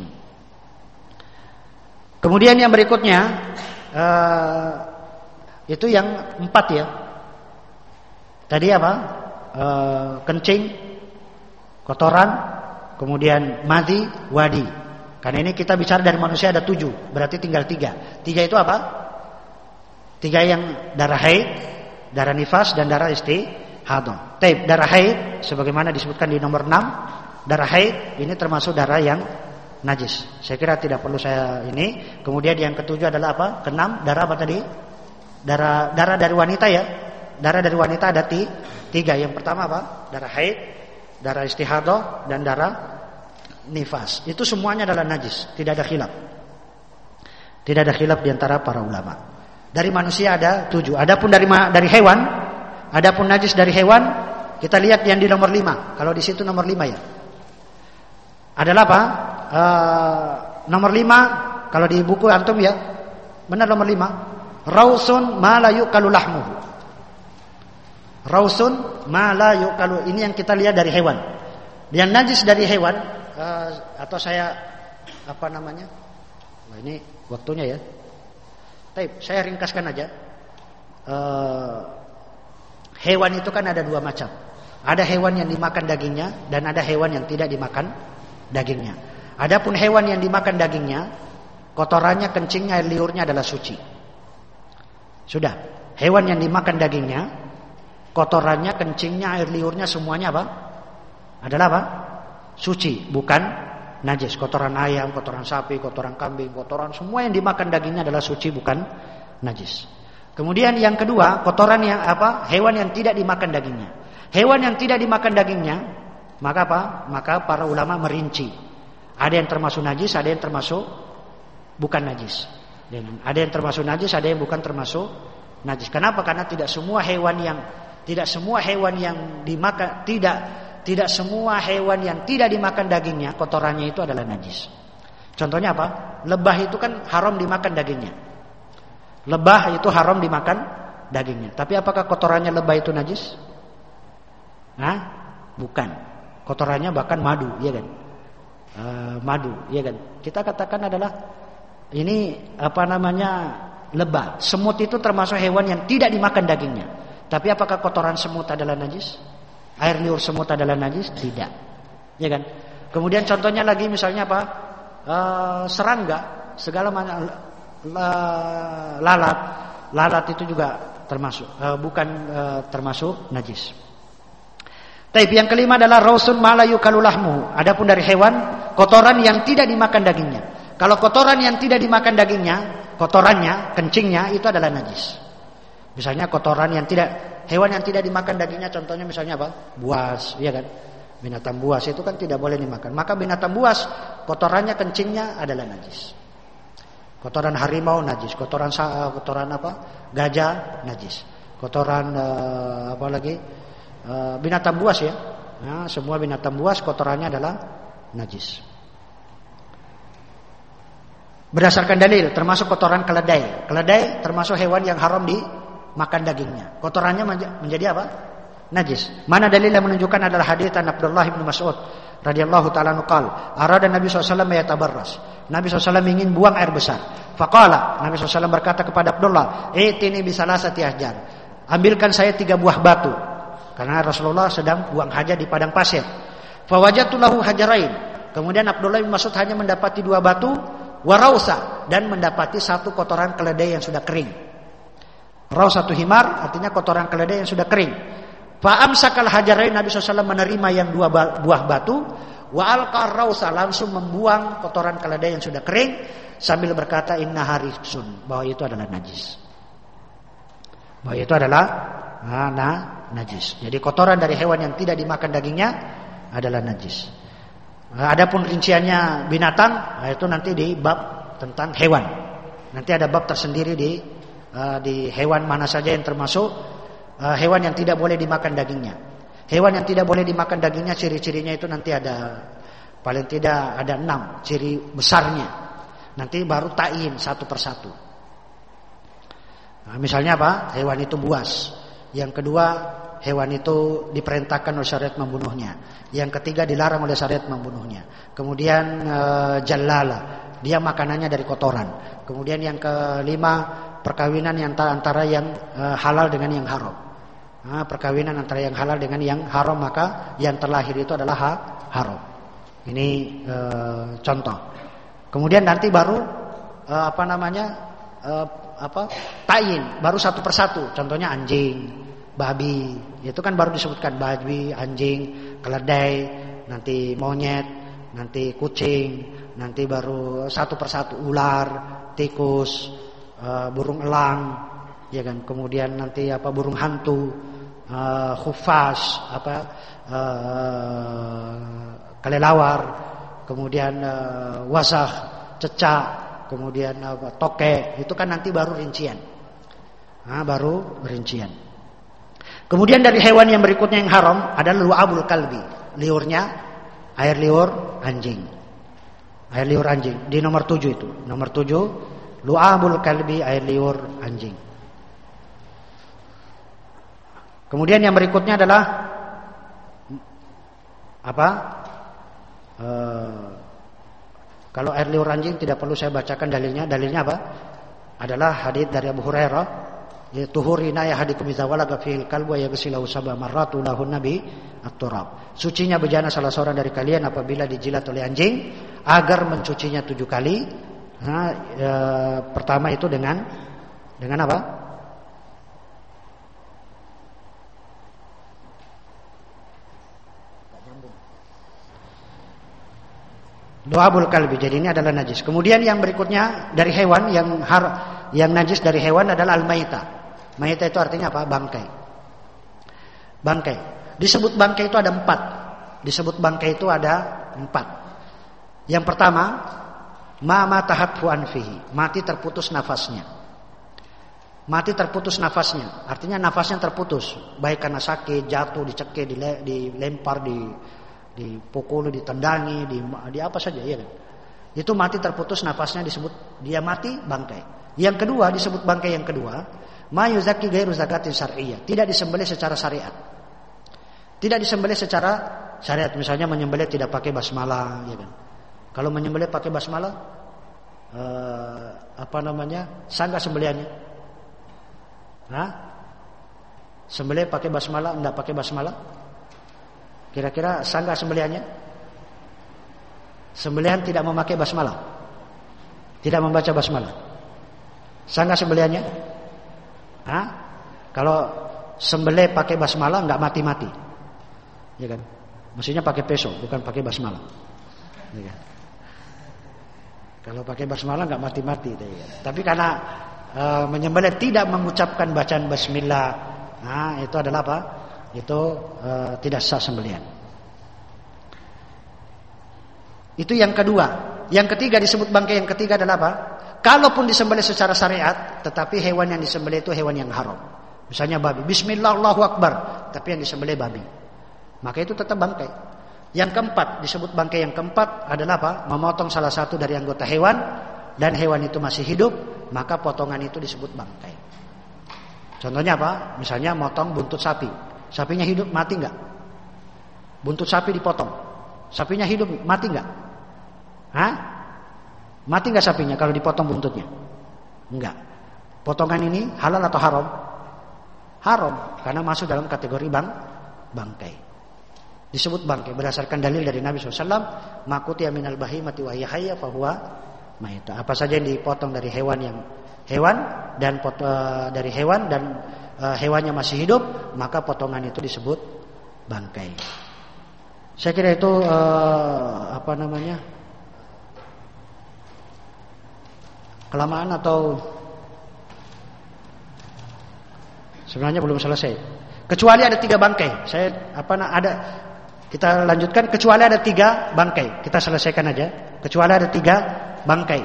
Kemudian yang berikutnya uh, itu yang empat ya. Tadi apa? E, kencing, kotoran, kemudian madhi, wadi. Karena ini kita bicara dari manusia ada tujuh, berarti tinggal tiga. Tiga itu apa? Tiga yang darah haid, darah nifas, dan darah istihadah. Taib, darah haid, sebagaimana disebutkan di nomor enam, darah haid ini termasuk darah yang najis. Saya kira tidak perlu saya ini. Kemudian yang ketujuh adalah apa? Keenam, darah apa tadi? Darah darah dari wanita ya. Darah dari wanita ada tiga. Yang pertama apa? Darah haid, darah istihadah, dan darah nifas. Itu semuanya adalah najis. Tidak ada khilaf. Tidak ada khilaf di antara para ulama. Dari manusia ada tujuh. Adapun dari dari hewan, adapun najis dari hewan, kita lihat yang di nomor lima. Kalau di situ nomor lima ya. Adalah apa? Uh, nomor lima. Kalau di buku antum ya, benar nomor lima. Rausun ma la yuqalu lahmuhu. Rausun ma la yuqalu, ini yang kita lihat dari hewan. Yang najis dari hewan uh, atau saya apa namanya? Nah, ini waktunya ya. Baik, saya ringkaskan aja. Uh, hewan itu kan ada dua macam. Ada hewan yang dimakan dagingnya dan ada hewan yang tidak dimakan dagingnya. Adapun hewan yang dimakan dagingnya, kotorannya, kencingnya, air liurnya adalah suci. Sudah. Hewan yang dimakan dagingnya, kotorannya, kencingnya, air liurnya semuanya apa? Adalah apa? Suci, bukan najis. Kotoran ayam, kotoran sapi, kotoran kambing, kotoran semua yang dimakan dagingnya adalah suci, bukan najis. Kemudian yang kedua, kotoran yang apa? Hewan yang tidak dimakan dagingnya. Hewan yang tidak dimakan dagingnya, maka apa? Maka para ulama merinci. Ada yang termasuk najis, ada yang termasuk bukan najis. Ada yang termasuk najis, ada yang bukan termasuk najis. Kenapa? Karena tidak semua hewan yang tidak semua hewan yang dimakan tidak tidak semua hewan yang tidak dimakan dagingnya, kotorannya itu adalah najis. Contohnya apa? Lebah itu kan haram dimakan dagingnya. Lebah itu haram dimakan dagingnya. Tapi apakah kotorannya lebah itu najis? Nah, bukan. Kotorannya bahkan madu, ya kan? Uh, madu, ya kan? Kita katakan adalah ini apa namanya lebah. Semut itu termasuk hewan yang tidak dimakan dagingnya. Tapi apakah kotoran semut adalah najis? Air liur semut adalah najis? Tidak, ya kan? Kemudian contohnya lagi misalnya apa? Uh, serangga, segala macam lalat, lalat itu juga termasuk, uh, bukan uh, termasuk najis. Taib yang kelima adalah rausun malayu kalulahmu. Adapun dari hewan, kotoran yang tidak dimakan dagingnya. Kalau kotoran yang tidak dimakan dagingnya, kotorannya, kencingnya itu adalah najis. Misalnya kotoran yang tidak, hewan yang tidak dimakan dagingnya, contohnya misalnya apa? Buas, ya kan? Binatang buas itu kan tidak boleh dimakan. Maka binatang buas, kotorannya, kencingnya adalah najis. Kotoran harimau najis, kotoran kotoran apa? Gajah najis. Kotoran uh, apa lagi? Uh, binatang buas ya. Nah, semua binatang buas kotorannya adalah najis. Berdasarkan dalil termasuk kotoran keledai. Keledai termasuk hewan yang haram dimakan dagingnya. Kotorannya menjadi apa? Najis. Mana dalil yang menunjukkan adalah hadits Abdullah bin Mas'ud radhiyallahu taala anhu qala arada Nabi sallallahu alaihi wasallam yatabarras. Nabi sallallahu alaihi wasallam ingin buang air besar. Faqala, Nabi sallallahu alaihi wasallam berkata kepada Abdullah, "Itini bisalasati ahjar." Ambilkan saya tiga buah batu. Karena Rasulullah sedang buang hajat di padang pasir. Fawajatu lahu hajarain. Kemudian Abdullah bin Mas'ud hanya mendapati dua batu, warausa, dan mendapati satu kotoran keledai yang sudah kering. Rausatu himar artinya kotoran keledai yang sudah kering. Fa'amsakal hajarain, Nabi sallallahu alaihi wasallam menerima yang dua buah batu, wa alqar rausa, langsung membuang kotoran keledai yang sudah kering sambil berkata inna harisun, bahwa itu adalah najis. Bahwa itu adalah nah, nah, najis. Jadi kotoran dari hewan yang tidak dimakan dagingnya adalah najis. Nah, adapun rinciannya binatang, nah itu nanti di bab tentang hewan. Nanti ada bab tersendiri di uh, di hewan mana saja yang termasuk uh, hewan yang tidak boleh dimakan dagingnya. Hewan yang tidak boleh dimakan dagingnya, ciri-cirinya itu nanti ada, paling tidak ada enam ciri besarnya. Nanti baru ta'yin satu persatu. Nah, misalnya apa? Hewan itu buas. Yang kedua, hewan itu diperintahkan oleh syariat membunuhnya. Yang ketiga, dilarang oleh syariat membunuhnya. Kemudian e, jallala, dia makanannya dari kotoran. Kemudian yang kelima, perkawinan yang antara yang e, halal dengan yang haram. Nah, perkawinan antara yang halal dengan yang haram, maka yang terlahir itu adalah ha, haram. Ini e, contoh. Kemudian nanti baru e, apa namanya e, apa ta'yin, baru satu persatu. Contohnya anjing, babi, itu kan baru disebutkan babi, anjing, keledai, nanti monyet, nanti kucing, nanti baru satu persatu ular, tikus, e, burung elang, ya kan. Kemudian nanti apa burung hantu, e, khufas, apa e, kelelawar, kemudian e, wasah, cecak, kemudian apa tokek, itu kan nanti baru rincian. Nah, baru rincian. Kemudian dari hewan yang berikutnya yang haram adalah lu'abul kalbi, liurnya air liur anjing. Air liur anjing di nomor tujuh itu. Nomor tujuh, lu'abul kalbi, air liur anjing. Kemudian yang berikutnya adalah apa? Eh, kalau air liur anjing tidak perlu saya bacakan dalilnya. Dalilnya apa? Adalah hadits dari Abu Hurairah, tuhurina ya hadikum idza walaga fil kalbu wa yaghsilahu sab'a marratu lahu nabi at-turab. Sucinya bejana salah seorang dari kalian apabila dijilat oleh anjing agar mencucinya tujuh kali. Nah, e, pertama itu dengan dengan apa? Lu'abul kalbi. Jadi ini adalah najis. Kemudian yang berikutnya dari hewan yang har, yang najis dari hewan adalah al-maita. Maita itu artinya apa? Bangkai. Bangkai. Disebut bangkai itu ada empat. Disebut bangkai itu ada empat. Yang pertama, ma matahat fu anfihi, mati terputus nafasnya. Mati terputus nafasnya, artinya nafasnya terputus, baik karena sakit, jatuh, dicekik, dilempar, di dipukul, ditendangi, di, di apa saja, ya kan? Itu mati terputus nafasnya disebut dia mati bangkai. Yang kedua disebut bangkai yang kedua, ma yuzaki ghairu zakatin syar'iyyah, tidak disembelih secara syariat. Tidak disembelih secara syariat, misalnya menyembelih tidak pakai basmalah, ya kan? Kalau menyembelih pakai basmalah, eh, apa namanya, sah nggak sembelihannya? Hah? Sembelih pakai basmalah, enggak pakai basmalah? Kira-kira sah nggak sembelihannya? Sembelihan tidak memakai basmalah, tidak membaca basmalah, sah nggak sembelihannya? Hah? Kalau sembelih pakai basmalah nggak mati-mati, ya kan? Maksudnya pakai peso, bukan pakai basmalah, ya kan? Kalau pakai basmalah nggak mati-mati, ya. Tapi karena e, menyembelih tidak mengucapkan bacaan Bismillah, nah itu adalah apa? Itu e, tidak sah sembelihan. Itu yang kedua. Yang ketiga disebut bangkai yang ketiga adalah apa? Kalaupun disembelih secara syariat, tetapi hewan yang disembelih itu hewan yang haram. Misalnya babi, Bismillah Allahu Akbar, tapi yang disembelih babi, maka itu tetap bangkai. Yang keempat, disebut bangkai yang keempat adalah apa? Memotong salah satu dari anggota hewan dan hewan itu masih hidup, maka potongan itu disebut bangkai. Contohnya apa? Misalnya motong buntut sapi. Sapinya hidup, mati enggak? Buntut sapi dipotong. Sapinya hidup, mati enggak? Hah? Mati enggak sapinya kalau dipotong buntutnya? Enggak. Potongan ini halal atau haram? Haram, karena masuk dalam kategori bang bangkai. Disebut bangkai berdasarkan dalil dari Nabi shallallahu alaihi wasallam, makutia minal bahimati wa hiya hayya fahuwa maita. Apa saja yang dipotong dari hewan yang hewan dan pot, uh, dari hewan dan uh, hewannya masih hidup, maka potongan itu disebut bangkai. Saya kira itu uh, apa namanya, kelamaan atau sebenarnya belum selesai. Kecuali ada tiga bangkai. Saya apa ada kita lanjutkan, kecuali ada tiga bangkai. Kita selesaikan aja. Kecuali ada tiga bangkai.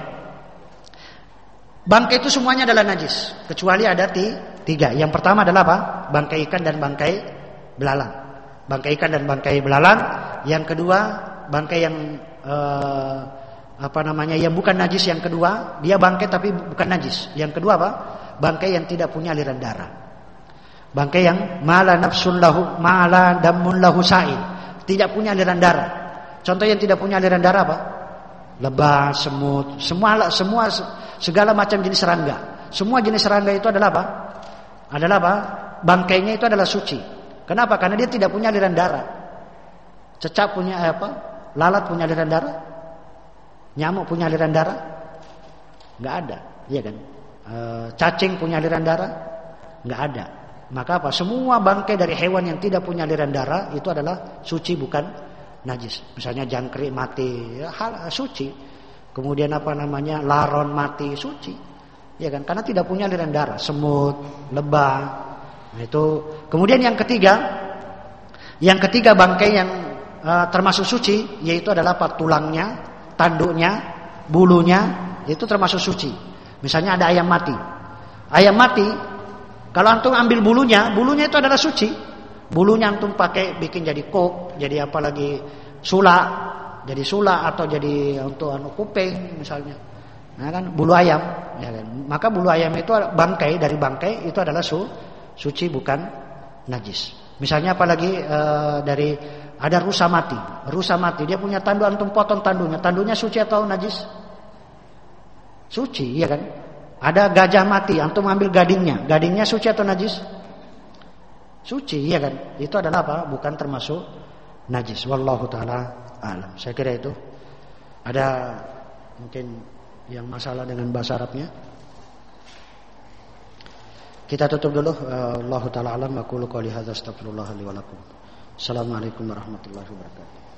Bangkai itu semuanya adalah najis, kecuali ada ti, tiga. Yang pertama adalah apa? Bangkai ikan dan bangkai belalang. Bangkai ikan dan bangkai belalang. Yang kedua, bangkai yang eh, apa namanya? Yang bukan najis. Yang kedua, dia bangkai tapi bukan najis. Yang kedua apa? Bangkai yang tidak punya aliran darah. Bangkai yang mala nafsun lahu, mala damun lahu sa'il, tidak punya aliran darah. Contoh yang tidak punya aliran darah apa? Lebah, semut, semua semua segala macam jenis serangga. Semua jenis serangga itu adalah apa? Adalah apa? Bangkainya itu adalah suci. Kenapa? Karena dia tidak punya aliran darah. Cecak punya apa? Lalat punya aliran darah? Nyamuk punya aliran darah? Enggak ada, iya kan? E, cacing punya aliran darah? Enggak ada. Maka apa? Semua bangkai dari hewan yang tidak punya aliran darah itu adalah suci, bukan najis. Misalnya jangkrik mati, ya, hal suci. Kemudian apa namanya? Laron mati, suci. Ya kan? Karena tidak punya aliran darah. Semut, lebah. Nah, itu. Kemudian yang ketiga, yang ketiga bangkai yang uh, termasuk suci, yaitu adalah apa? Tulangnya, tanduknya, bulunya, itu termasuk suci. Misalnya ada ayam mati. Ayam mati, kalau antum ambil bulunya, bulunya itu adalah suci. Bulunya antum pakai bikin jadi kok, jadi apa lagi, sulak, jadi sulak atau jadi untuk anu kuping misalnya. Nah kan bulu ayam, ya kan? Maka bulu ayam itu bangkai, dari bangkai itu adalah su, suci, bukan najis. Misalnya apalagi e, dari ada rusa mati, rusa mati dia punya tandu, antum potong tandunya, tandunya suci atau najis? Suci, ya kan? Ada gajah mati, antum ambil gadingnya, gadingnya suci atau najis? Suci, ya kan? Itu adalah apa? Bukan termasuk najis. Wallahu taala alam. Saya kira itu. Ada mungkin yang masalah dengan bahasa Arabnya. Kita tutup dulu. Wallahu taala alam. Aku qouli hadza astaghfirullah li wa lakum. Assalamualaikum warahmatullahi wabarakatuh.